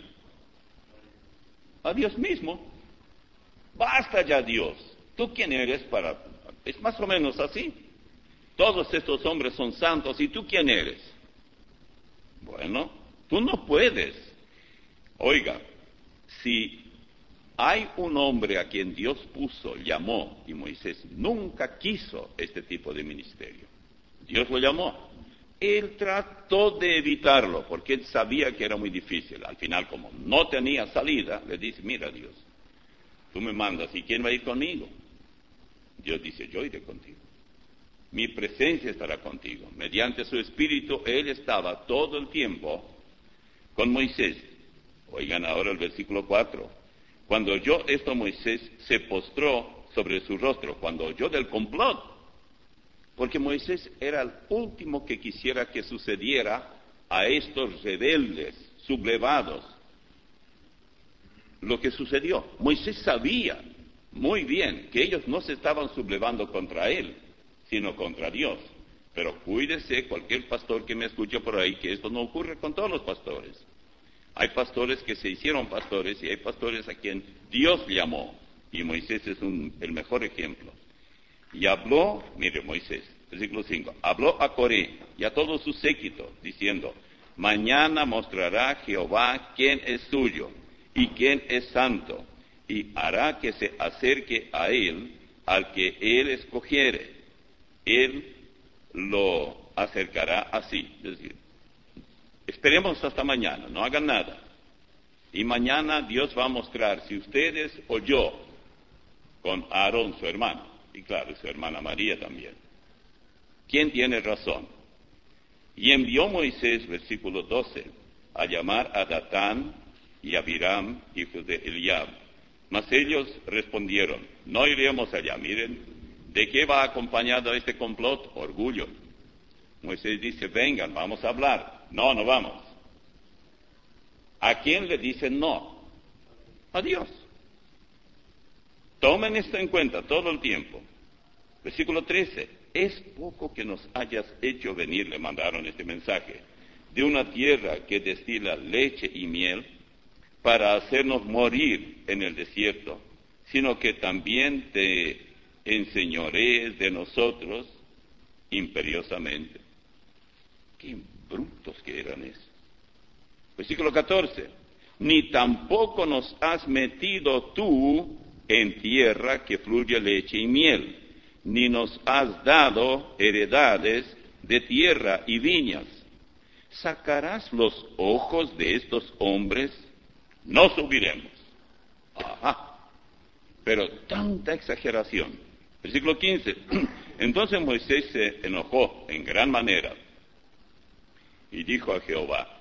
A Dios mismo. Basta ya, Dios. ¿Tú quién eres para...? Es más o menos así. Todos estos hombres son santos, ¿y tú quién eres? Bueno, tú no puedes. Oiga, si hay un hombre a quien Dios puso, llamó, y Moisés nunca quiso este tipo de ministerio, Dios lo llamó. Él trató de evitarlo, porque él sabía que era muy difícil. Al final, como no tenía salida, le dice, mira Dios, tú me mandas, ¿y quién va a ir conmigo? Dios dice, yo iré contigo. Mi presencia estará contigo. Mediante su Espíritu, Él estaba todo el tiempo con Moisés. Oigan ahora el versículo cuatro. Cuando oyó esto, Moisés se postró sobre su rostro, cuando oyó del complot, porque Moisés era el último que quisiera que sucediera a estos rebeldes, sublevados, lo que sucedió. Moisés sabía muy bien que ellos no se estaban sublevando contra él, sino contra Dios. Pero cuídese cualquier pastor que me escuche por ahí, que esto no ocurre con todos los pastores. Hay pastores que se hicieron pastores y hay pastores a quien Dios llamó. Y Moisés es un, el mejor ejemplo. Y habló, mire Moisés, versículo cinco, habló a Coré y a todo su séquito, diciendo, mañana mostrará Jehová quién es suyo y quién es santo, y hará que se acerque a él al que él escogiere. Él lo acercará así. Es decir, esperemos hasta mañana, no hagan nada. Y mañana Dios va a mostrar si ustedes o yo, con Aarón, su hermano, y claro, su hermana María también, ¿quién tiene razón? Y envió Moisés, versículo doce, a llamar a Datán y a Abiram, hijos de Eliab. Mas ellos respondieron, no iremos allá. Miren, ¿de qué va acompañado este complot? Orgullo. Moisés dice, vengan, vamos a hablar. No, no vamos. ¿A quién le dicen no? A Dios. Tomen esto en cuenta todo el tiempo. Versículo trece. Es poco que nos hayas hecho venir, le mandaron este mensaje, de una tierra que destila leche y miel, para hacernos morir en el desierto, sino que también te enseñorees de nosotros imperiosamente. Qué brutos que eran esos. Versículo catorce. Ni tampoco nos has metido tú en tierra que fluye leche y miel, ni nos has dado heredades de tierra y viñas. ¿Sacarás los ojos de estos hombres? No subiremos. Ajá. Pero tanta exageración. Versículo quince. Entonces Moisés se enojó en gran manera y dijo a Jehová,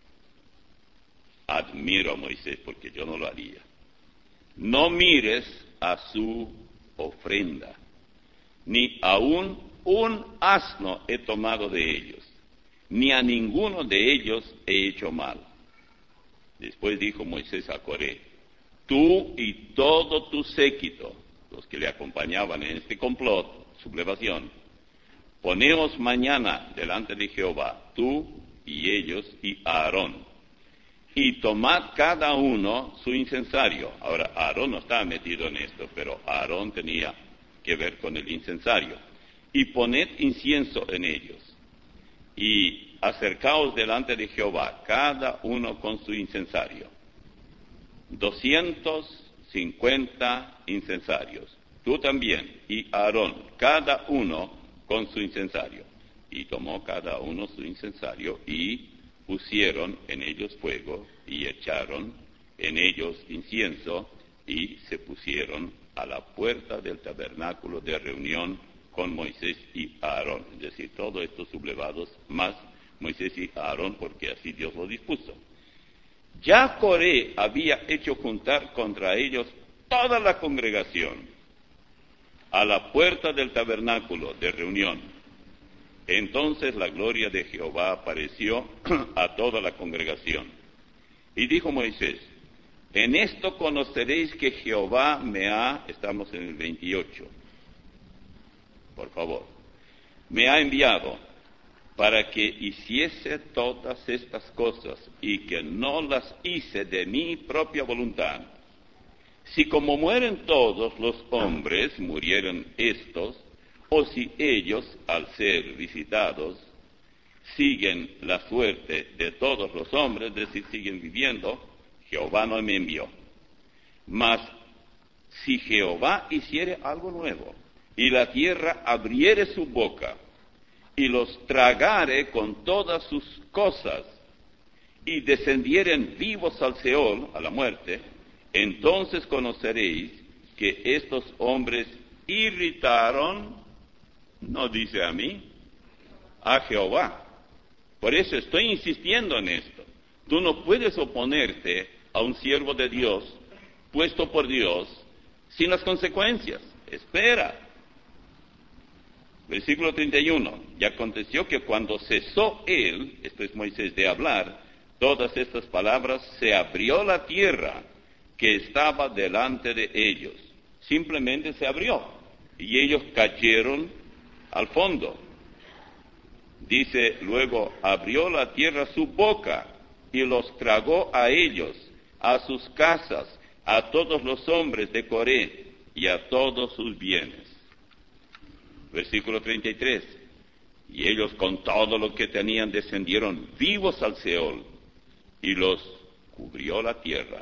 admiro a Moisés porque yo no lo haría. No mires a su ofrenda, ni aun un asno he tomado de ellos, ni a ninguno de ellos he hecho mal. Después dijo Moisés a Coré, tú y todo tu séquito, los que le acompañaban en este complot, sublevación, poneos mañana delante de Jehová, tú y ellos y Aarón, y tomad cada uno su incensario. Ahora, Aarón no estaba metido en esto, pero Aarón tenía que ver con el incensario. Y poned incienso en ellos, y acercaos delante de Jehová, cada uno con su incensario. Doscientos cincuenta incensarios. Tú también, y Aarón, cada uno con su incensario. Y tomó cada uno su incensario, y pusieron en ellos fuego, y echaron en ellos incienso, y se pusieron a la puerta del tabernáculo de reunión con Moisés y Aarón. Es decir, todos estos sublevados, más Moisés y Aarón, porque así Dios lo dispuso. Ya Coré había hecho juntar contra ellos toda la congregación a la puerta del tabernáculo de reunión. Entonces la gloria de Jehová apareció a toda la congregación. Y dijo Moisés, en esto conoceréis que Jehová me ha, estamos en el veintiocho, por favor, me ha enviado para que hiciese todas estas cosas y que no las hice de mi propia voluntad. Si como mueren todos los hombres, murieron estos, o si ellos, al ser visitados, siguen la suerte de todos los hombres, es decir, siguen viviendo, Jehová no me envió. Mas si Jehová hiciere algo nuevo, y la tierra abriere su boca, y los tragare con todas sus cosas, y descendieren vivos al Seol, a la muerte, entonces conoceréis que estos hombres irritaron, no dice a mí, a Jehová. Por eso estoy insistiendo en esto. Tú no puedes oponerte a un siervo de Dios, puesto por Dios, sin las consecuencias. Espera. Versículo treinta y uno. Y aconteció que cuando cesó él, esto es Moisés, de hablar todas estas palabras, se abrió la tierra que estaba delante de ellos. Simplemente se abrió. Y ellos cayeron al fondo. Dice luego, abrió la tierra su boca y los tragó a ellos, a sus casas, a todos los hombres de Coré y a todos sus bienes. Versículo treinta y tres. Y ellos con todo lo que tenían descendieron vivos al Seol y los cubrió la tierra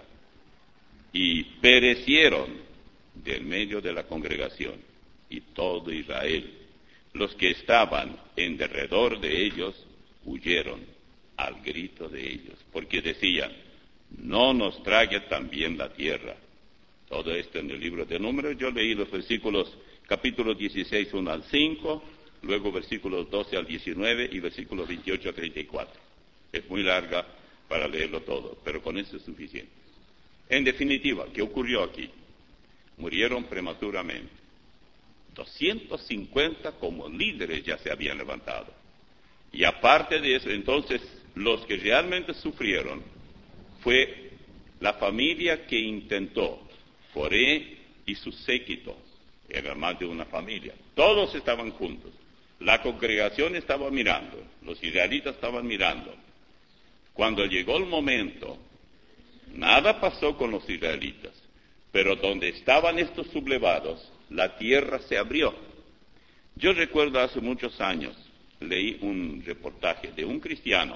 y perecieron del medio de la congregación y todo Israel. Los que estaban en derredor de ellos huyeron al grito de ellos, porque decían, no nos trague también la tierra. Todo esto en el libro de Números. Yo leí los versículos, capítulo dieciséis, uno al cinco, luego versículos doce al diecinueve y versículos veintiocho a treinta y cuatro. Es muy larga para leerlo todo, pero con eso es suficiente. En definitiva, ¿qué ocurrió aquí? Murieron prematuramente. doscientos cincuenta como líderes ya se habían levantado. Y aparte de eso, entonces, los que realmente sufrieron fue la familia que intentó, Coré y su séquito, era más de una familia. Todos estaban juntos. La congregación estaba mirando, los israelitas estaban mirando. Cuando llegó el momento, nada pasó con los israelitas, pero donde estaban estos sublevados, la tierra se abrió. Yo recuerdo hace muchos años, leí un reportaje de un cristiano,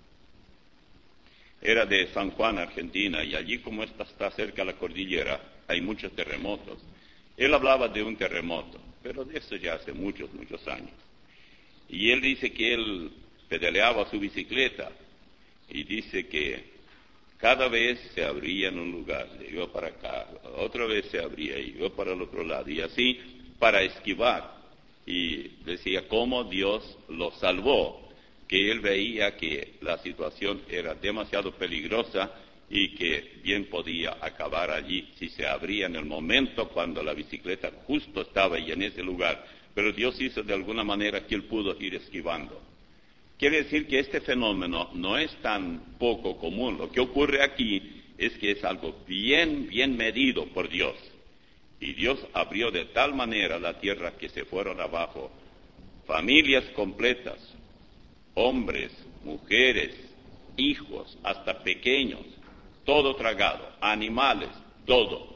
era de San Juan, Argentina, y allí como esta está cerca de la cordillera, hay muchos terremotos. Él hablaba de un terremoto, pero de eso ya hace muchos, muchos años. Y él dice que él pedaleaba su bicicleta, y dice que cada vez se abría en un lugar, se iba para acá, otra vez se abría y iba para el otro lado, y así para esquivar. Y decía cómo Dios lo salvó, que él veía que la situación era demasiado peligrosa y que bien podía acabar allí si se abría en el momento cuando la bicicleta justo estaba ahí en ese lugar. Pero Dios hizo de alguna manera que él pudo ir esquivando. Quiere decir que este fenómeno no es tan poco común. Lo que ocurre aquí es que es algo bien, bien medido por Dios. Y Dios abrió de tal manera la tierra que se fueron abajo familias completas, hombres, mujeres, hijos, hasta pequeños, todo tragado, animales, todo.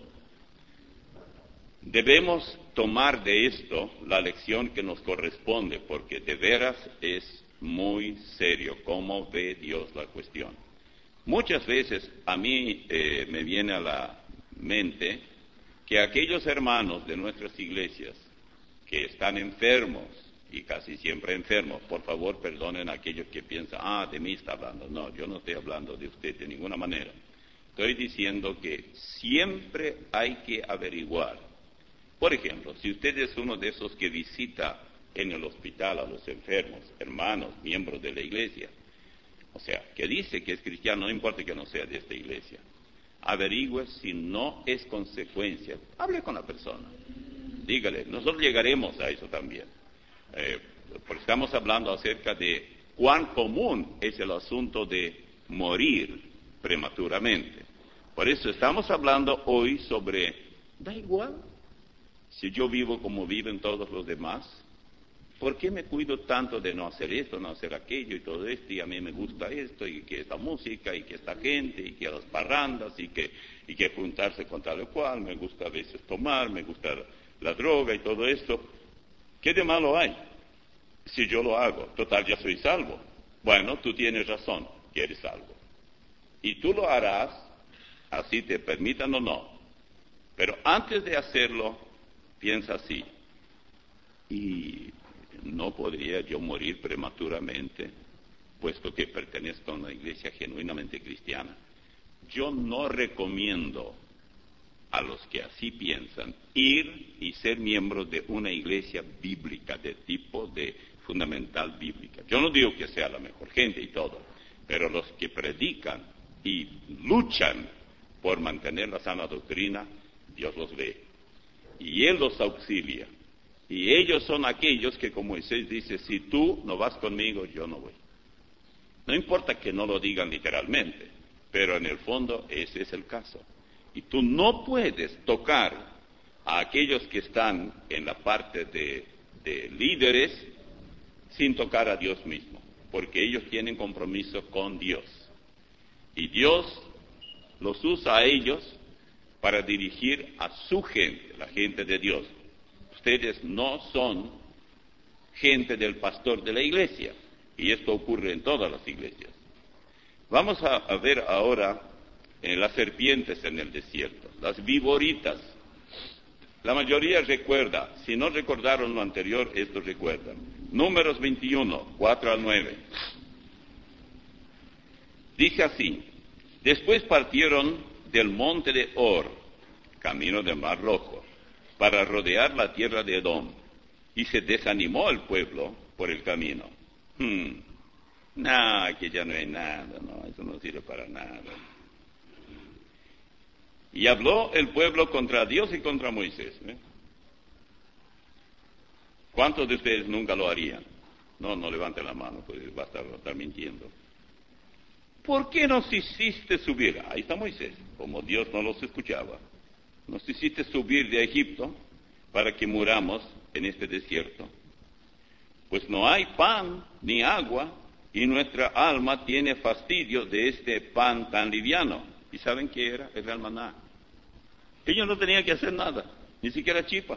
Debemos tomar de esto la lección que nos corresponde, porque de veras es muy serio cómo ve Dios la cuestión. Muchas veces a mí eh, me viene a la mente que aquellos hermanos de nuestras iglesias que están enfermos, y casi siempre enfermos, por favor perdonen a aquellos que piensan, ah, de mí está hablando. No, yo no estoy hablando de usted de ninguna manera. Estoy diciendo que siempre hay que averiguar. Por ejemplo, si usted es uno de esos que visita en el hospital a los enfermos, hermanos, miembros de la iglesia, o sea, que dice que es cristiano, no importa que no sea de esta iglesia, averigüe si no es consecuencia. Hable con la persona, dígale, nosotros llegaremos a eso también, eh, porque estamos hablando acerca de cuán común es el asunto de morir prematuramente. Por eso estamos hablando hoy sobre, da igual, si yo vivo como viven todos los demás, ¿por qué me cuido tanto de no hacer esto, no hacer aquello y todo esto? Y a mí me gusta esto, y que esta música, y que esta gente, y que las parrandas, y que, y que juntarse con tal o cual, me gusta a veces tomar, me gusta la droga y todo esto. ¿Qué de malo hay? Si yo lo hago, total ya soy salvo. Bueno, tú tienes razón, que eres salvo. Y tú lo harás, así te permitan o no. Pero antes de hacerlo, piensa así. Y no podría yo morir prematuramente, puesto que pertenezco a una iglesia genuinamente cristiana. Yo no recomiendo a los que así piensan ir y ser miembros de una iglesia bíblica, de tipo de fundamental bíblica. Yo no digo que sea la mejor gente y todo, pero los que predican y luchan por mantener la sana doctrina, Dios los ve. Y Él los auxilia. Y ellos son aquellos que, como Moisés dice, si tú no vas conmigo, yo no voy. No importa que no lo digan literalmente, pero en el fondo ese es el caso. Y tú no puedes tocar a aquellos que están en la parte de, de líderes sin tocar a Dios mismo, porque ellos tienen compromiso con Dios. Y Dios los usa a ellos para dirigir a su gente, la gente de Dios. Ustedes no son gente del pastor de la iglesia, y esto ocurre en todas las iglesias. Vamos a, a ver ahora eh, las serpientes en el desierto, las víboritas. La mayoría recuerda, si no recordaron lo anterior, esto recuerdan. Números veintiuno, cuatro al nueve. Dice así: después partieron del monte de Or, camino del Mar Rojo, para rodear la tierra de Edom, y se desanimó el pueblo por el camino. Hmm. No, que ya no hay nada, no, eso no sirve para nada. Y habló el pueblo contra Dios y contra Moisés. ¿eh? ¿Cuántos de ustedes nunca lo harían? No, no levanten la mano, pues va a estar, va a estar mintiendo. ¿Por qué nos hiciste subir? Ahí está Moisés, como Dios no los escuchaba. Nos hiciste subir de Egipto para que muramos en este desierto. Pues no hay pan ni agua, y nuestra alma tiene fastidio de este pan tan liviano. ¿Y saben qué era? Era el maná. Ellos no tenían que hacer nada, ni siquiera chipa.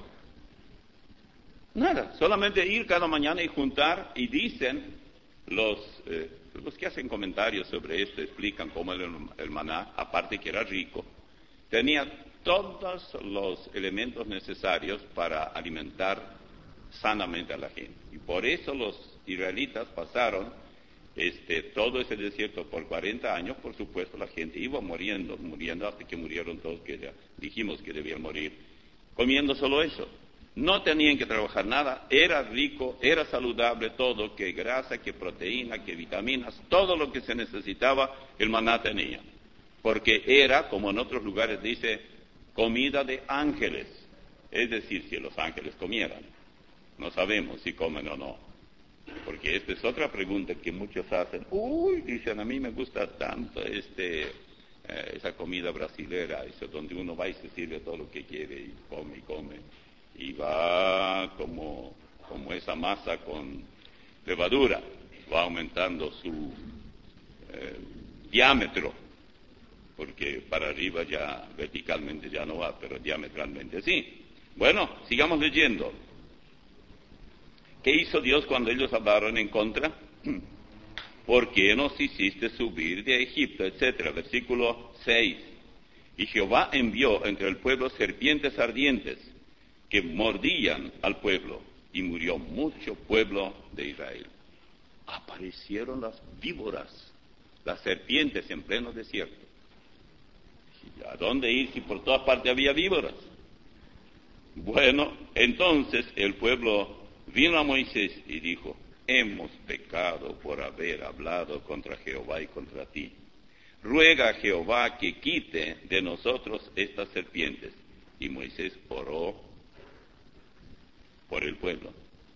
Nada, solamente ir cada mañana y juntar, y dicen los, eh, los que hacen comentarios sobre esto, explican cómo era el maná, aparte que era rico, tenía todos los elementos necesarios para alimentar sanamente a la gente. Y por eso los israelitas pasaron este, todo ese desierto por cuarenta años. Por supuesto, la gente iba muriendo, muriendo hasta que murieron todos que ya dijimos que debían morir, comiendo solo eso. No tenían que trabajar nada, era rico, era saludable todo, que grasa, que proteína, que vitaminas, todo lo que se necesitaba, el maná tenía. Porque era, como en otros lugares dice, comida de ángeles. Es decir, si los ángeles comieran. No sabemos si comen o no. Porque esta es otra pregunta que muchos hacen. Uy, dicen, a mí me gusta tanto este, eh, esa comida brasilera, eso donde uno va y se sirve todo lo que quiere y come y come. Y va como, como esa masa con levadura, va aumentando su eh, diámetro, porque para arriba ya verticalmente ya no va, pero diametralmente sí. Bueno, sigamos leyendo. ¿Qué hizo Dios cuando ellos hablaron en contra? ¿Por qué nos hiciste subir de Egipto? Etcétera. Versículo seis. Y Jehová envió entre el pueblo serpientes ardientes que mordían al pueblo, y murió mucho pueblo de Israel. Aparecieron las víboras, las serpientes en pleno desierto. ¿A dónde ir si por todas partes había víboras? Bueno, entonces el pueblo vino a Moisés y dijo: hemos pecado por haber hablado contra Jehová y contra ti. Ruega a Jehová que quite de nosotros estas serpientes. Y Moisés oró por el pueblo.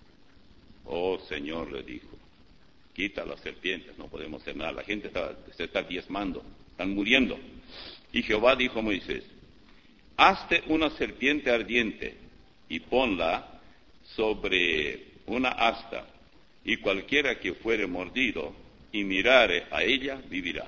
Oh Señor, le dijo, quita las serpientes, no podemos hacer nada. La gente está, se está diezmando, están muriendo. Y Jehová dijo a Moisés: hazte una serpiente ardiente y ponla sobre una asta, y cualquiera que fuere mordido y mirare a ella, vivirá.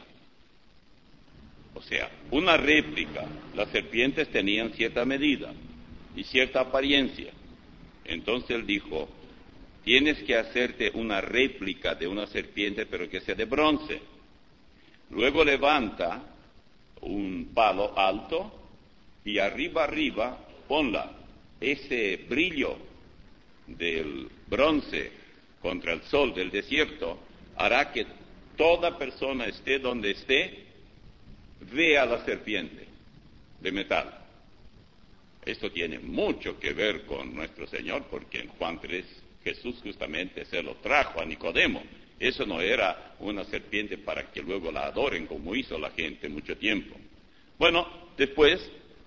O sea, una réplica. Las serpientes tenían cierta medida y cierta apariencia. Entonces él dijo: tienes que hacerte una réplica de una serpiente, pero que sea de bronce. Luego levanta un palo alto y arriba arriba ponla. Ese brillo del bronce contra el sol del desierto hará que toda persona, esté donde esté, vea la serpiente de metal. Esto tiene mucho que ver con nuestro Señor, porque en Juan tres Jesús justamente se lo trajo a Nicodemo. Eso no era una serpiente para que luego la adoren como hizo la gente mucho tiempo. Bueno, después,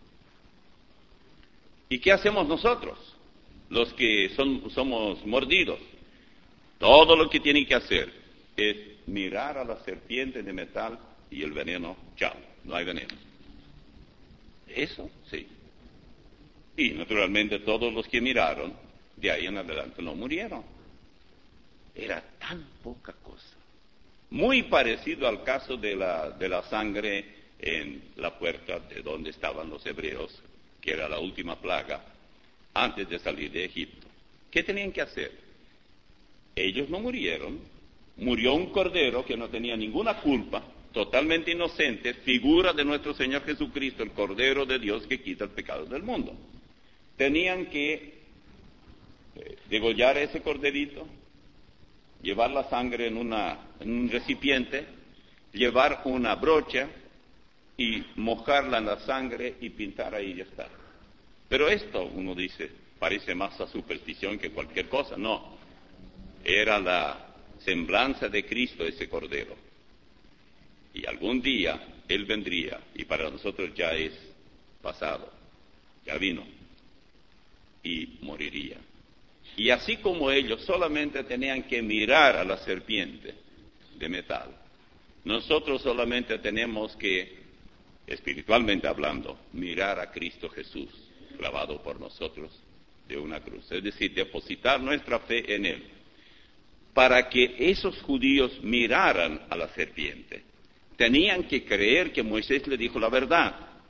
¿y qué hacemos nosotros, los que son, somos mordidos? Todo lo que tienen que hacer es mirar a la serpiente de metal y el veneno, chao, no hay veneno. Eso sí. Y naturalmente todos los que miraron, de ahí en adelante no murieron. Era tan poca cosa. Muy parecido al caso de la, de la sangre en la puerta de donde estaban los hebreos, que era la última plaga, antes de salir de Egipto. ¿Qué tenían que hacer? Ellos no murieron, murió un cordero que no tenía ninguna culpa, totalmente inocente, figura de nuestro Señor Jesucristo, el Cordero de Dios que quita el pecado del mundo. Tenían que eh, degollar ese corderito, llevar la sangre en, una, en un recipiente, llevar una brocha y mojarla en la sangre y pintar ahí y ya está. Pero esto, uno dice, parece más a superstición que cualquier cosa. No, era la semblanza de Cristo ese cordero. Y algún día Él vendría, y para nosotros ya es pasado, ya vino, y moriría. Y así como ellos solamente tenían que mirar a la serpiente de metal, nosotros solamente tenemos que, espiritualmente hablando, mirar a Cristo Jesús, clavado por nosotros de una cruz. Es decir, depositar nuestra fe en Él, para que esos judíos miraran a la serpiente. Tenían que creer que Moisés le dijo la verdad,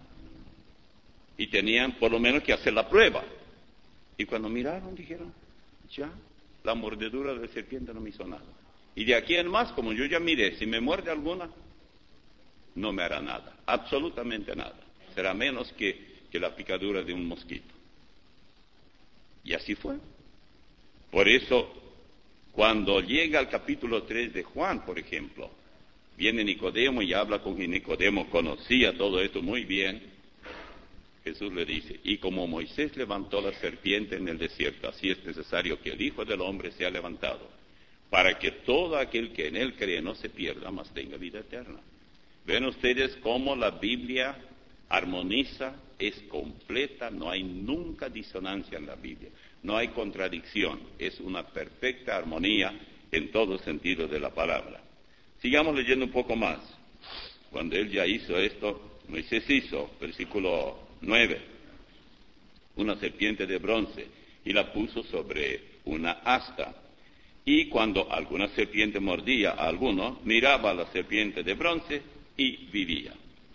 y tenían por lo menos que hacer la prueba. Y cuando miraron, dijeron, ya, la mordedura de la serpiente no me hizo nada. Y de aquí en más, como yo ya miré, si me muerde alguna, no me hará nada, absolutamente nada. Será menos que, que la picadura de un mosquito. Y así fue. Por eso, cuando llega al capítulo tres de Juan, por ejemplo, viene Nicodemo y habla con Nicodemo, conocía todo esto muy bien. Jesús le dice, y como Moisés levantó la serpiente en el desierto, así es necesario que el Hijo del Hombre sea levantado, para que todo aquel que en él cree no se pierda, mas tenga vida eterna. Ven ustedes cómo la Biblia armoniza, es completa, no hay nunca disonancia en la Biblia, no hay contradicción, es una perfecta armonía en todo sentido de la palabra. Sigamos leyendo un poco más. Cuando él ya hizo esto, Moisés hizo, versículo nueve, una serpiente de bronce y la puso sobre una asta. Y cuando alguna serpiente mordía a alguno, miraba a la serpiente de bronce y vivía.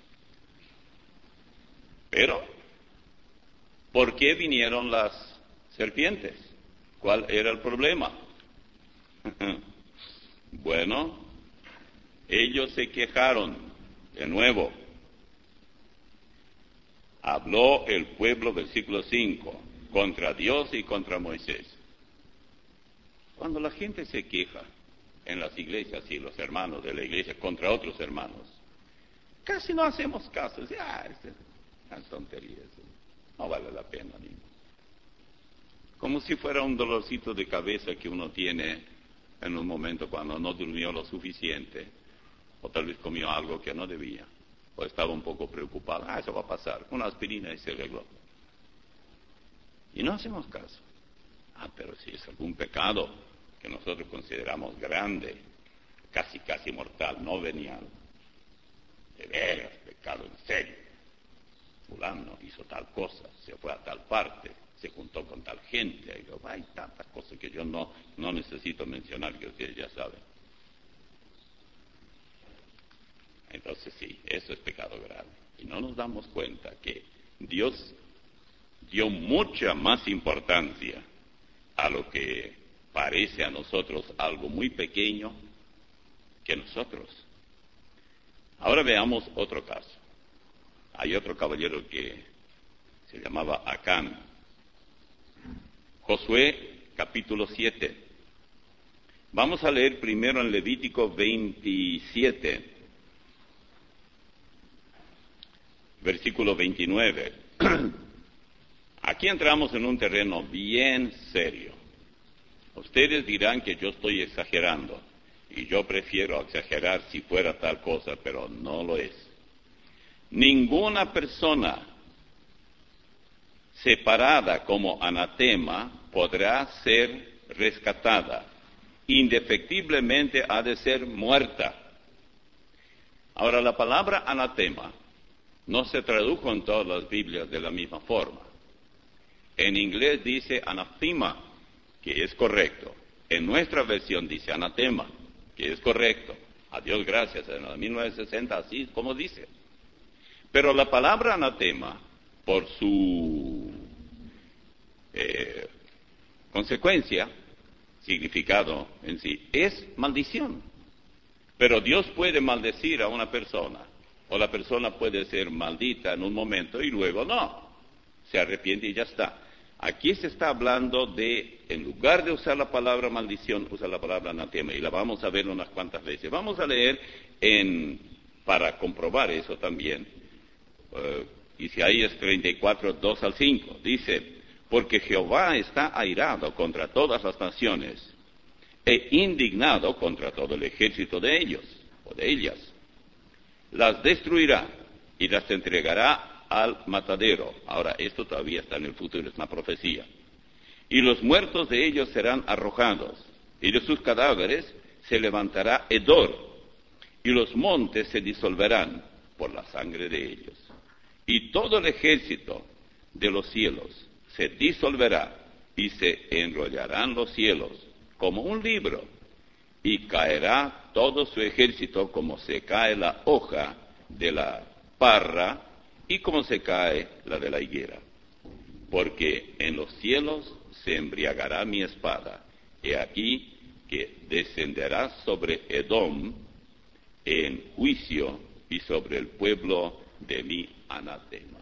Pero, ¿por qué vinieron las serpientes? ¿Cuál era el problema? Bueno, ellos se quejaron de nuevo. Habló el pueblo, versículo cinco, contra Dios y contra Moisés. Cuando la gente se queja en las iglesias y los hermanos de la iglesia contra otros hermanos, casi no hacemos caso. Ah, es tontería, eso no vale la pena. Ni. Como si fuera un dolorcito de cabeza que uno tiene en un momento cuando no durmió lo suficiente, o tal vez comió algo que no debía, o estaba un poco preocupado. Ah, eso va a pasar, una aspirina y se arregló. Y no hacemos caso. Ah, pero si es algún pecado que nosotros consideramos grande, casi casi mortal, no venial, de veras, pecado en serio. Fulano hizo tal cosa, se fue a tal parte, se juntó con tal gente, y luego hay tantas cosas que yo no, no necesito mencionar, que ustedes ya saben. Entonces sí, eso es pecado grave. Y no nos damos cuenta que Dios dio mucha más importancia a lo que parece a nosotros algo muy pequeño que nosotros. Ahora veamos otro caso. Hay otro caballero que se llamaba Acán. Josué capítulo siete. Vamos a leer primero en Levítico veintisiete, versículo veintinueve. Aquí entramos en un terreno bien serio. Ustedes dirán que yo estoy exagerando, y yo prefiero exagerar si fuera tal cosa, pero no lo es. Ninguna persona separada como anatema podrá ser rescatada. Indefectiblemente ha de ser muerta. Ahora, la palabra anatema no se tradujo en todas las Biblias de la misma forma. En inglés dice anathema, que es correcto. En nuestra versión dice anatema, que es correcto. A Dios gracias, en la mil novecientos sesenta así es como dice. Pero la palabra anatema, por su eh, consecuencia, significado en sí, es maldición. Pero Dios puede maldecir a una persona, o la persona puede ser maldita en un momento y luego no, se arrepiente y ya está. Aquí se está hablando de, en lugar de usar la palabra maldición, usa la palabra anatema, y la vamos a ver unas cuantas veces. Vamos a leer en, para comprobar eso también, uh, Isaías treinta y cuatro, dos al cinco, dice: porque Jehová está airado contra todas las naciones, e indignado contra todo el ejército de ellos, o de ellas. Las destruirá y las entregará al matadero. Ahora, esto todavía está en el futuro, es una profecía. Y los muertos de ellos serán arrojados, y de sus cadáveres se levantará hedor, y los montes se disolverán por la sangre de ellos. Y todo el ejército de los cielos se disolverá, y se enrollarán los cielos como un libro, y caerá todo su ejército como se cae la hoja de la parra y como se cae la de la higuera. Porque en los cielos se embriagará mi espada, he aquí que descenderá sobre Edom en juicio y sobre el pueblo de mi anatema.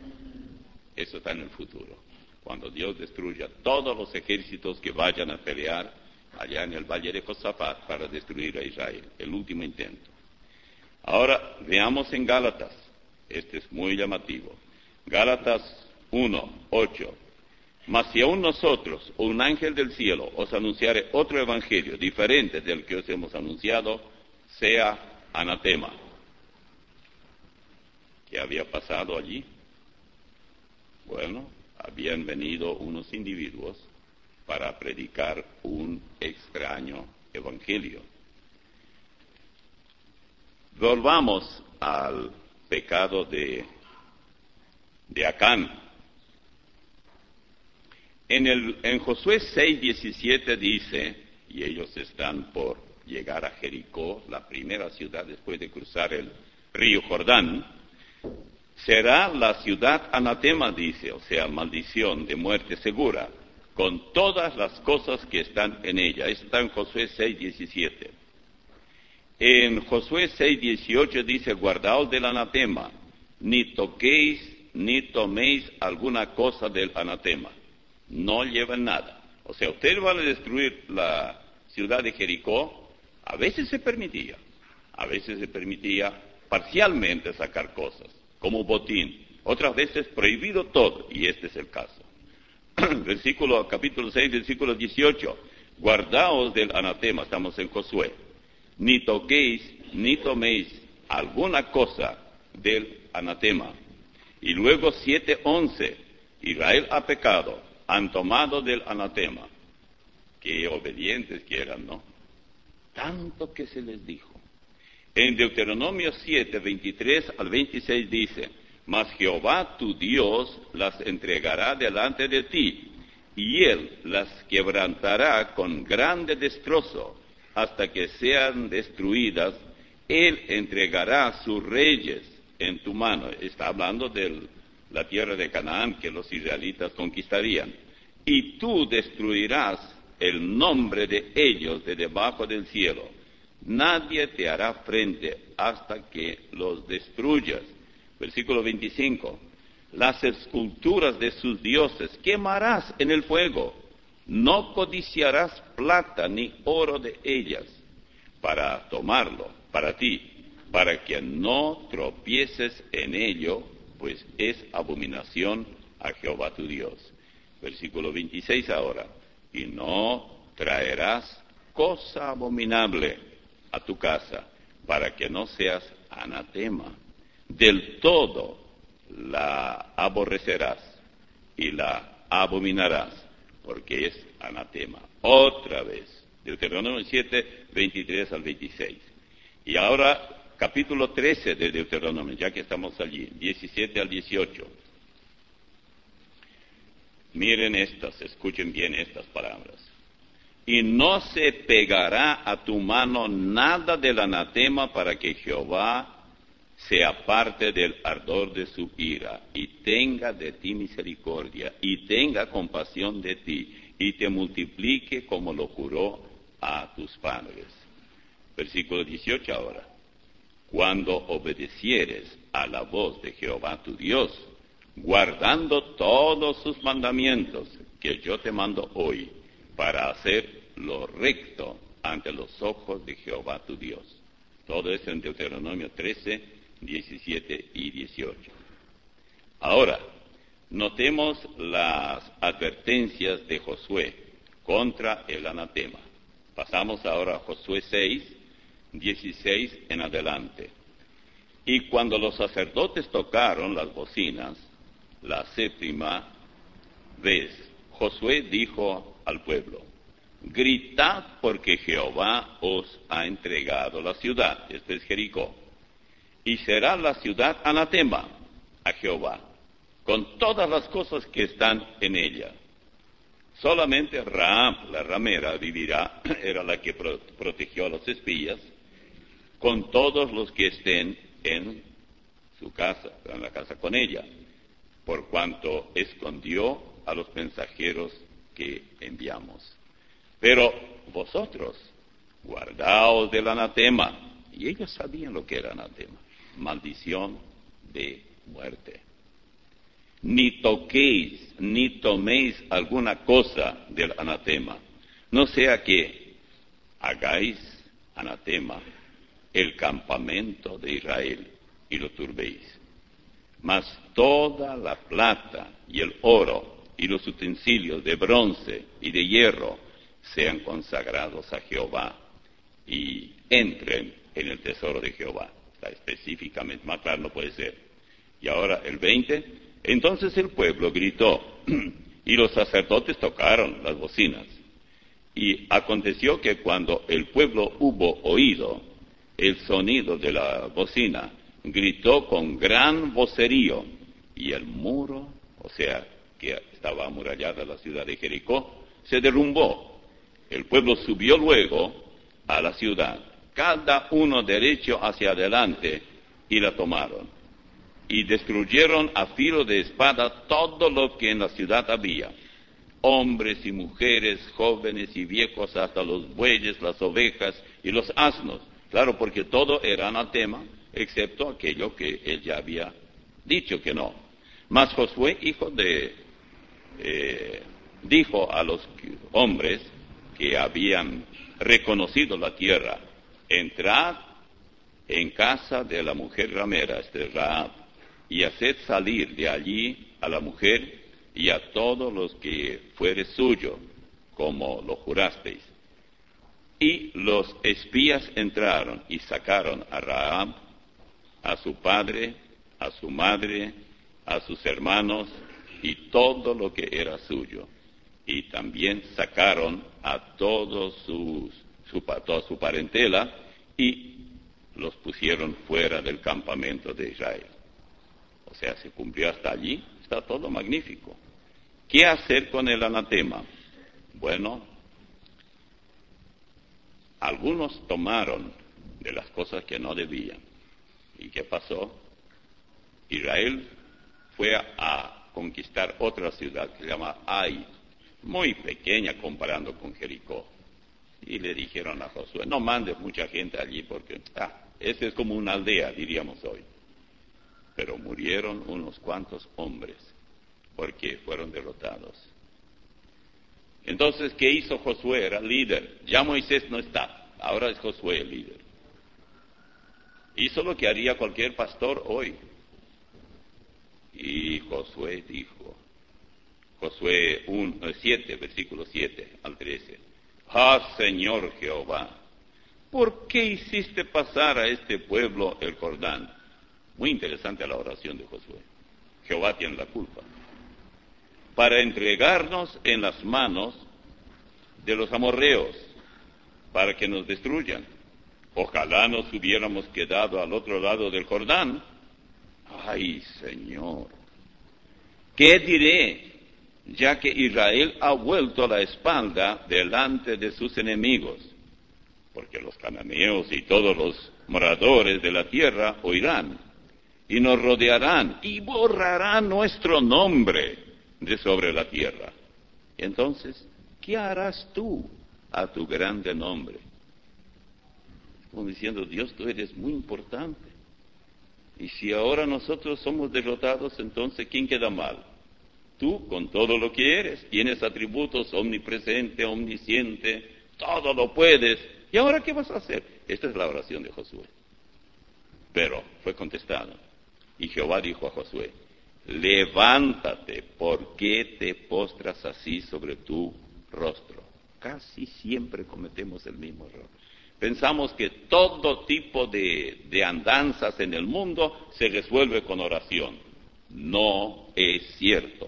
Eso está en el futuro, cuando Dios destruya todos los ejércitos que vayan a pelear allá en el valle de Josafat para destruir a Israel, el último intento. Ahora veamos en Gálatas, este es muy llamativo. Gálatas uno, ocho. Mas si aún nosotros, o un ángel del cielo, os anunciare otro evangelio diferente del que os hemos anunciado, sea anatema. ¿Qué había pasado allí? Bueno, habían venido unos individuos para predicar un extraño evangelio. Volvamos al pecado de, de Acán. En, el, en Josué seis, diecisiete dice, y ellos están por llegar a Jericó, la primera ciudad después de cruzar el río Jordán, será la ciudad anatema, dice, o sea, maldición de muerte segura, con todas las cosas que están en ella. Está en Josué seis, diecisiete. En Josué seis, dieciocho dice, guardaos del anatema, ni toquéis ni toméis alguna cosa del anatema. No lleven nada. O sea, ustedes van a destruir la ciudad de Jericó. A veces se permitía, a veces se permitía parcialmente sacar cosas, como botín. Otras veces prohibido todo, y este es el caso. Versículo, capítulo seis, versículo dieciocho. Guardaos del anatema, estamos en Josué. Ni toquéis, ni toméis alguna cosa del anatema. Y luego siete, once. Israel ha pecado, han tomado del anatema. Qué obedientes que eran, ¿no? Tanto que se les dijo. En Deuteronomio siete, veintitrés al veintiséis dice, mas Jehová tu Dios las entregará delante de ti, y él las quebrantará con grande destrozo, hasta que sean destruidas. Él entregará sus reyes en tu mano. Está hablando de la tierra de Canaán que los israelitas conquistarían. Y tú destruirás el nombre de ellos de debajo del cielo. Nadie te hará frente hasta que los destruyas. Versículo veinticinco. Las esculturas de sus dioses quemarás en el fuego. No codiciarás plata ni oro de ellas para tomarlo para ti, para que no tropieces en ello, pues es abominación a Jehová tu Dios. Versículo veintiséis ahora. Y no traerás cosa abominable a tu casa, para que no seas anatema. Del todo la aborrecerás y la abominarás, porque es anatema. Otra vez, Deuteronomio siete, veintitrés al veintiséis. Y ahora, capítulo trece de Deuteronomio, ya que estamos allí, diecisiete al dieciocho. Miren estas, escuchen bien estas palabras. Y no se pegará a tu mano nada del anatema, para que Jehová se aparte del ardor de su ira, y tenga de ti misericordia, y tenga compasión de ti, y te multiplique como lo juró a tus padres. Versículo dieciocho ahora. Cuando obedecieres a la voz de Jehová tu Dios, guardando todos sus mandamientos que yo te mando hoy, para hacer lo recto ante los ojos de Jehová tu Dios. Todo eso en Deuteronomio trece, diecisiete y dieciocho. Ahora, notemos las advertencias de Josué contra el anatema. Pasamos ahora a Josué seis, dieciséis en adelante. Y cuando los sacerdotes tocaron las bocinas, la séptima vez, Josué dijo al pueblo: gritad, porque Jehová os ha entregado la ciudad, esto es Jericó, y será la ciudad anatema a Jehová, con todas las cosas que están en ella. Solamente Rahab, la ramera, vivirá, era la que pro- protegió a los espías, con todos los que estén en su casa, en la casa con ella, por cuanto escondió a los mensajeros que enviamos. Pero vosotros, guardaos del anatema. Y ellos sabían lo que era anatema: maldición de muerte. Ni toquéis, ni toméis alguna cosa del anatema, no sea que hagáis anatema el campamento de Israel y lo turbéis. Mas toda la plata y el oro y los utensilios de bronce y de hierro sean consagrados a Jehová y entren en el tesoro de Jehová. Está específicamente, más claro no puede ser. Y ahora el veinte, entonces el pueblo gritó y los sacerdotes tocaron las bocinas. Y aconteció que cuando el pueblo hubo oído el sonido de la bocina, gritó con gran vocerío, y el muro, o sea, que estaba amurallada la ciudad de Jericó, se derrumbó. El pueblo subió luego a la ciudad, cada uno derecho hacia adelante, y la tomaron. Y destruyeron a filo de espada todo lo que en la ciudad había, hombres y mujeres, jóvenes y viejos, hasta los bueyes, las ovejas y los asnos. Claro, porque todo era anatema, excepto aquello que él ya había dicho que no. Mas Josué, hijo de, eh, dijo a los hombres que habían reconocido la tierra: entrad en casa de la mujer ramera, este Rahab, y haced salir de allí a la mujer y a todos los que fuere suyo, como lo jurasteis. Y los espías entraron y sacaron a Rahab, a su padre, a su madre, a sus hermanos y todo lo que era suyo. Y también sacaron a todos sus, su, toda su parentela y los pusieron fuera del campamento de Israel. O sea, se cumplió hasta allí, está todo magnífico. ¿Qué hacer con el anatema? Bueno, algunos tomaron de las cosas que no debían. ¿Y qué pasó? Israel fue a, a conquistar otra ciudad que se llama Ai, muy pequeña comparando con Jericó. Y le dijeron a Josué: no mandes mucha gente allí porque ah, esa es como una aldea, diríamos hoy. Pero murieron unos cuantos hombres porque fueron derrotados. Entonces, ¿qué hizo Josué? Era líder. Ya Moisés no está, ahora es Josué el líder. Hizo lo que haría cualquier pastor hoy. Y Josué dijo: Josué siete, versículo siete al trece. Ah, Señor Jehová, ¿por qué hiciste pasar a este pueblo el Jordán? Muy interesante la oración de Josué. Jehová tiene la culpa. Para entregarnos en las manos de los amorreos, para que nos destruyan. Ojalá nos hubiéramos quedado al otro lado del Jordán. Ay, Señor, ¿qué diré? Ya que Israel ha vuelto la espalda delante de sus enemigos, porque los cananeos y todos los moradores de la tierra oirán, y nos rodearán, y borrarán nuestro nombre de sobre la tierra. Entonces, ¿qué harás tú a tu grande nombre? Como diciendo, Dios, tú eres muy importante. Y si ahora nosotros somos derrotados, entonces, ¿quién queda mal? Tú, con todo lo que eres, tienes atributos omnipresente, omnisciente, todo lo puedes. ¿Y ahora qué vas a hacer? Esta es la oración de Josué. Pero fue contestado. Y Jehová dijo a Josué, levántate, ¿por qué te postras así sobre tu rostro? Casi siempre cometemos el mismo error. Pensamos que todo tipo de, de andanzas en el mundo se resuelve con oración. No es cierto.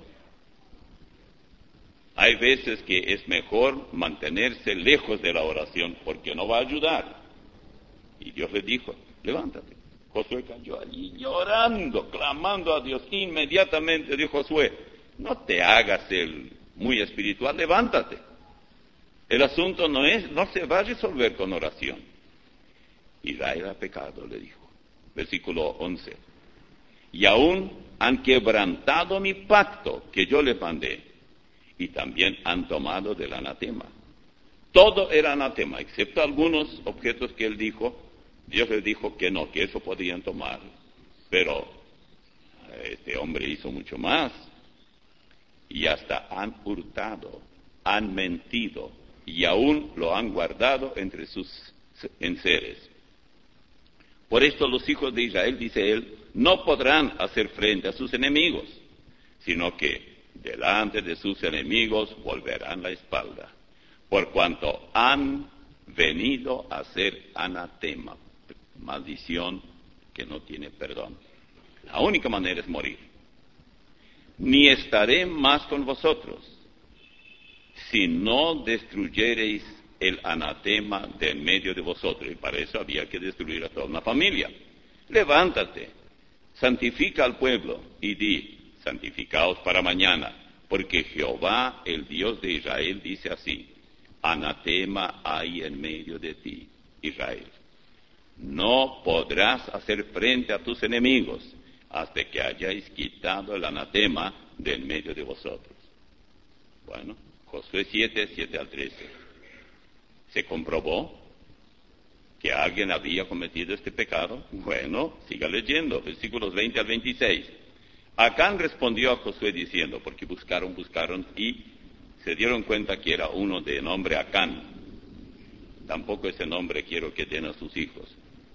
Hay veces que es mejor mantenerse lejos de la oración porque no va a ayudar. Y Dios le dijo, levántate. Josué cayó allí llorando, clamando a Dios. Inmediatamente dijo Josué, no te hagas el muy espiritual, levántate. El asunto no es, no se va a resolver con oración. Israel ha pecado, le dijo. Versículo once. Y aún han quebrantado mi pacto que yo les mandé, y también han tomado del anatema. Todo era anatema, excepto algunos objetos que él dijo. Dios les dijo que no, que eso podían tomar. Pero este hombre hizo mucho más. Y hasta han hurtado, han mentido, y aún lo han guardado entre sus enseres. Por esto los hijos de Israel, dice él, no podrán hacer frente a sus enemigos, sino que delante de sus enemigos volverán la espalda, por cuanto han venido a ser anatema, maldición que no tiene perdón. La única manera es morir. Ni estaré más con vosotros, si no destruyereis el anatema de en medio de vosotros. Y para eso había que destruir a toda una familia. Levántate, santifica al pueblo y di, santificaos para mañana, porque Jehová, el Dios de Israel, dice así, anatema hay en medio de ti, Israel. No podrás hacer frente a tus enemigos hasta que hayáis quitado el anatema de en medio de vosotros. Bueno, Josué siete, siete al trece. ¿Se comprobó que alguien había cometido este pecado? Bueno, siga leyendo, versículos veinte al veintiséis. Acán respondió a Josué diciendo, porque buscaron, buscaron y se dieron cuenta que era uno de nombre Acán. Tampoco ese nombre quiero que den a sus hijos.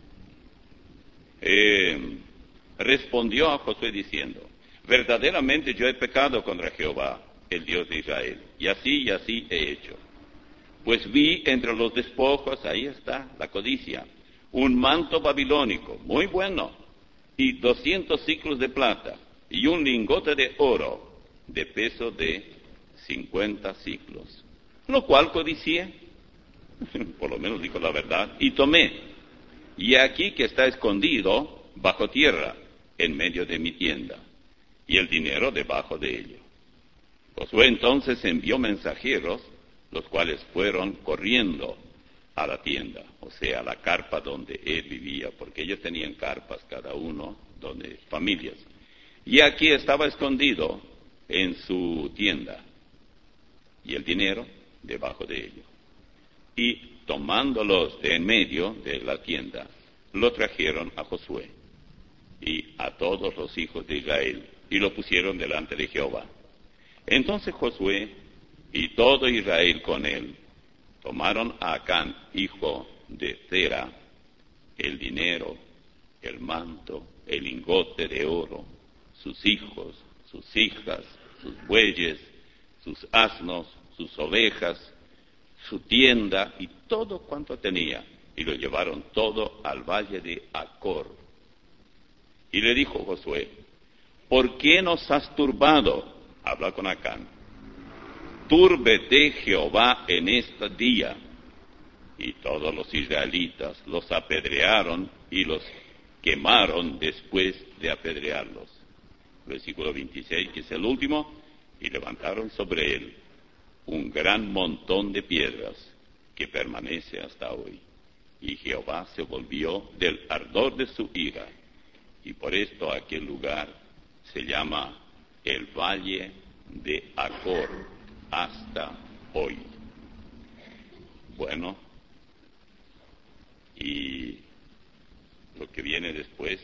Eh, respondió a Josué diciendo, verdaderamente yo he pecado contra Jehová, el Dios de Israel, y así y así he hecho. Pues vi entre los despojos, ahí está, la codicia, un manto babilónico, muy bueno, y doscientos ciclos de plata, y un lingote de oro, de peso de cincuenta ciclos, lo cual codicié, por lo menos dijo la verdad, y tomé, y aquí que está escondido bajo tierra, en medio de mi tienda, y el dinero debajo de ello. Josué entonces envió mensajeros, los cuales fueron corriendo a la tienda, o sea, a la carpa donde él vivía, porque ellos tenían carpas cada uno, donde familias. Y aquí estaba escondido en su tienda, y el dinero debajo de ello. Y tomándolos de en medio de la tienda, lo trajeron a Josué y a todos los hijos de Israel, y lo pusieron delante de Jehová. Entonces Josué y todo Israel con él tomaron a Acán, hijo de Zera, el dinero, el manto, el lingote de oro, sus hijos, sus hijas, sus bueyes, sus asnos, sus ovejas, su tienda y todo cuanto tenía, y lo llevaron todo al valle de Acor. Y le dijo Josué, ¿por qué nos has turbado? Habla con Acán. Túrbete Jehová en este día. Y todos los israelitas los apedrearon y los quemaron después de apedrearlos. Versículo veintiséis, que es el último, y levantaron sobre él un gran montón de piedras que permanece hasta hoy. Y Jehová se volvió del ardor de su ira, y por esto aquel lugar se llama el Valle de Acor hasta hoy. Bueno, y lo que viene después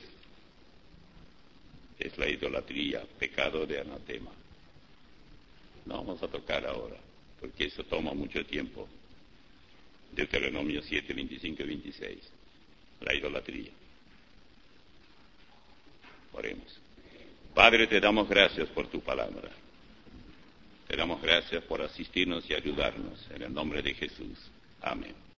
es la idolatría, pecado de anatema. No vamos a tocar ahora, porque eso toma mucho tiempo. Deuteronomio siete, veinticinco y veintiséis, la idolatría. Oremos. Padre, te damos gracias por tu palabra. Te damos gracias por asistirnos y ayudarnos. En el nombre de Jesús. Amén.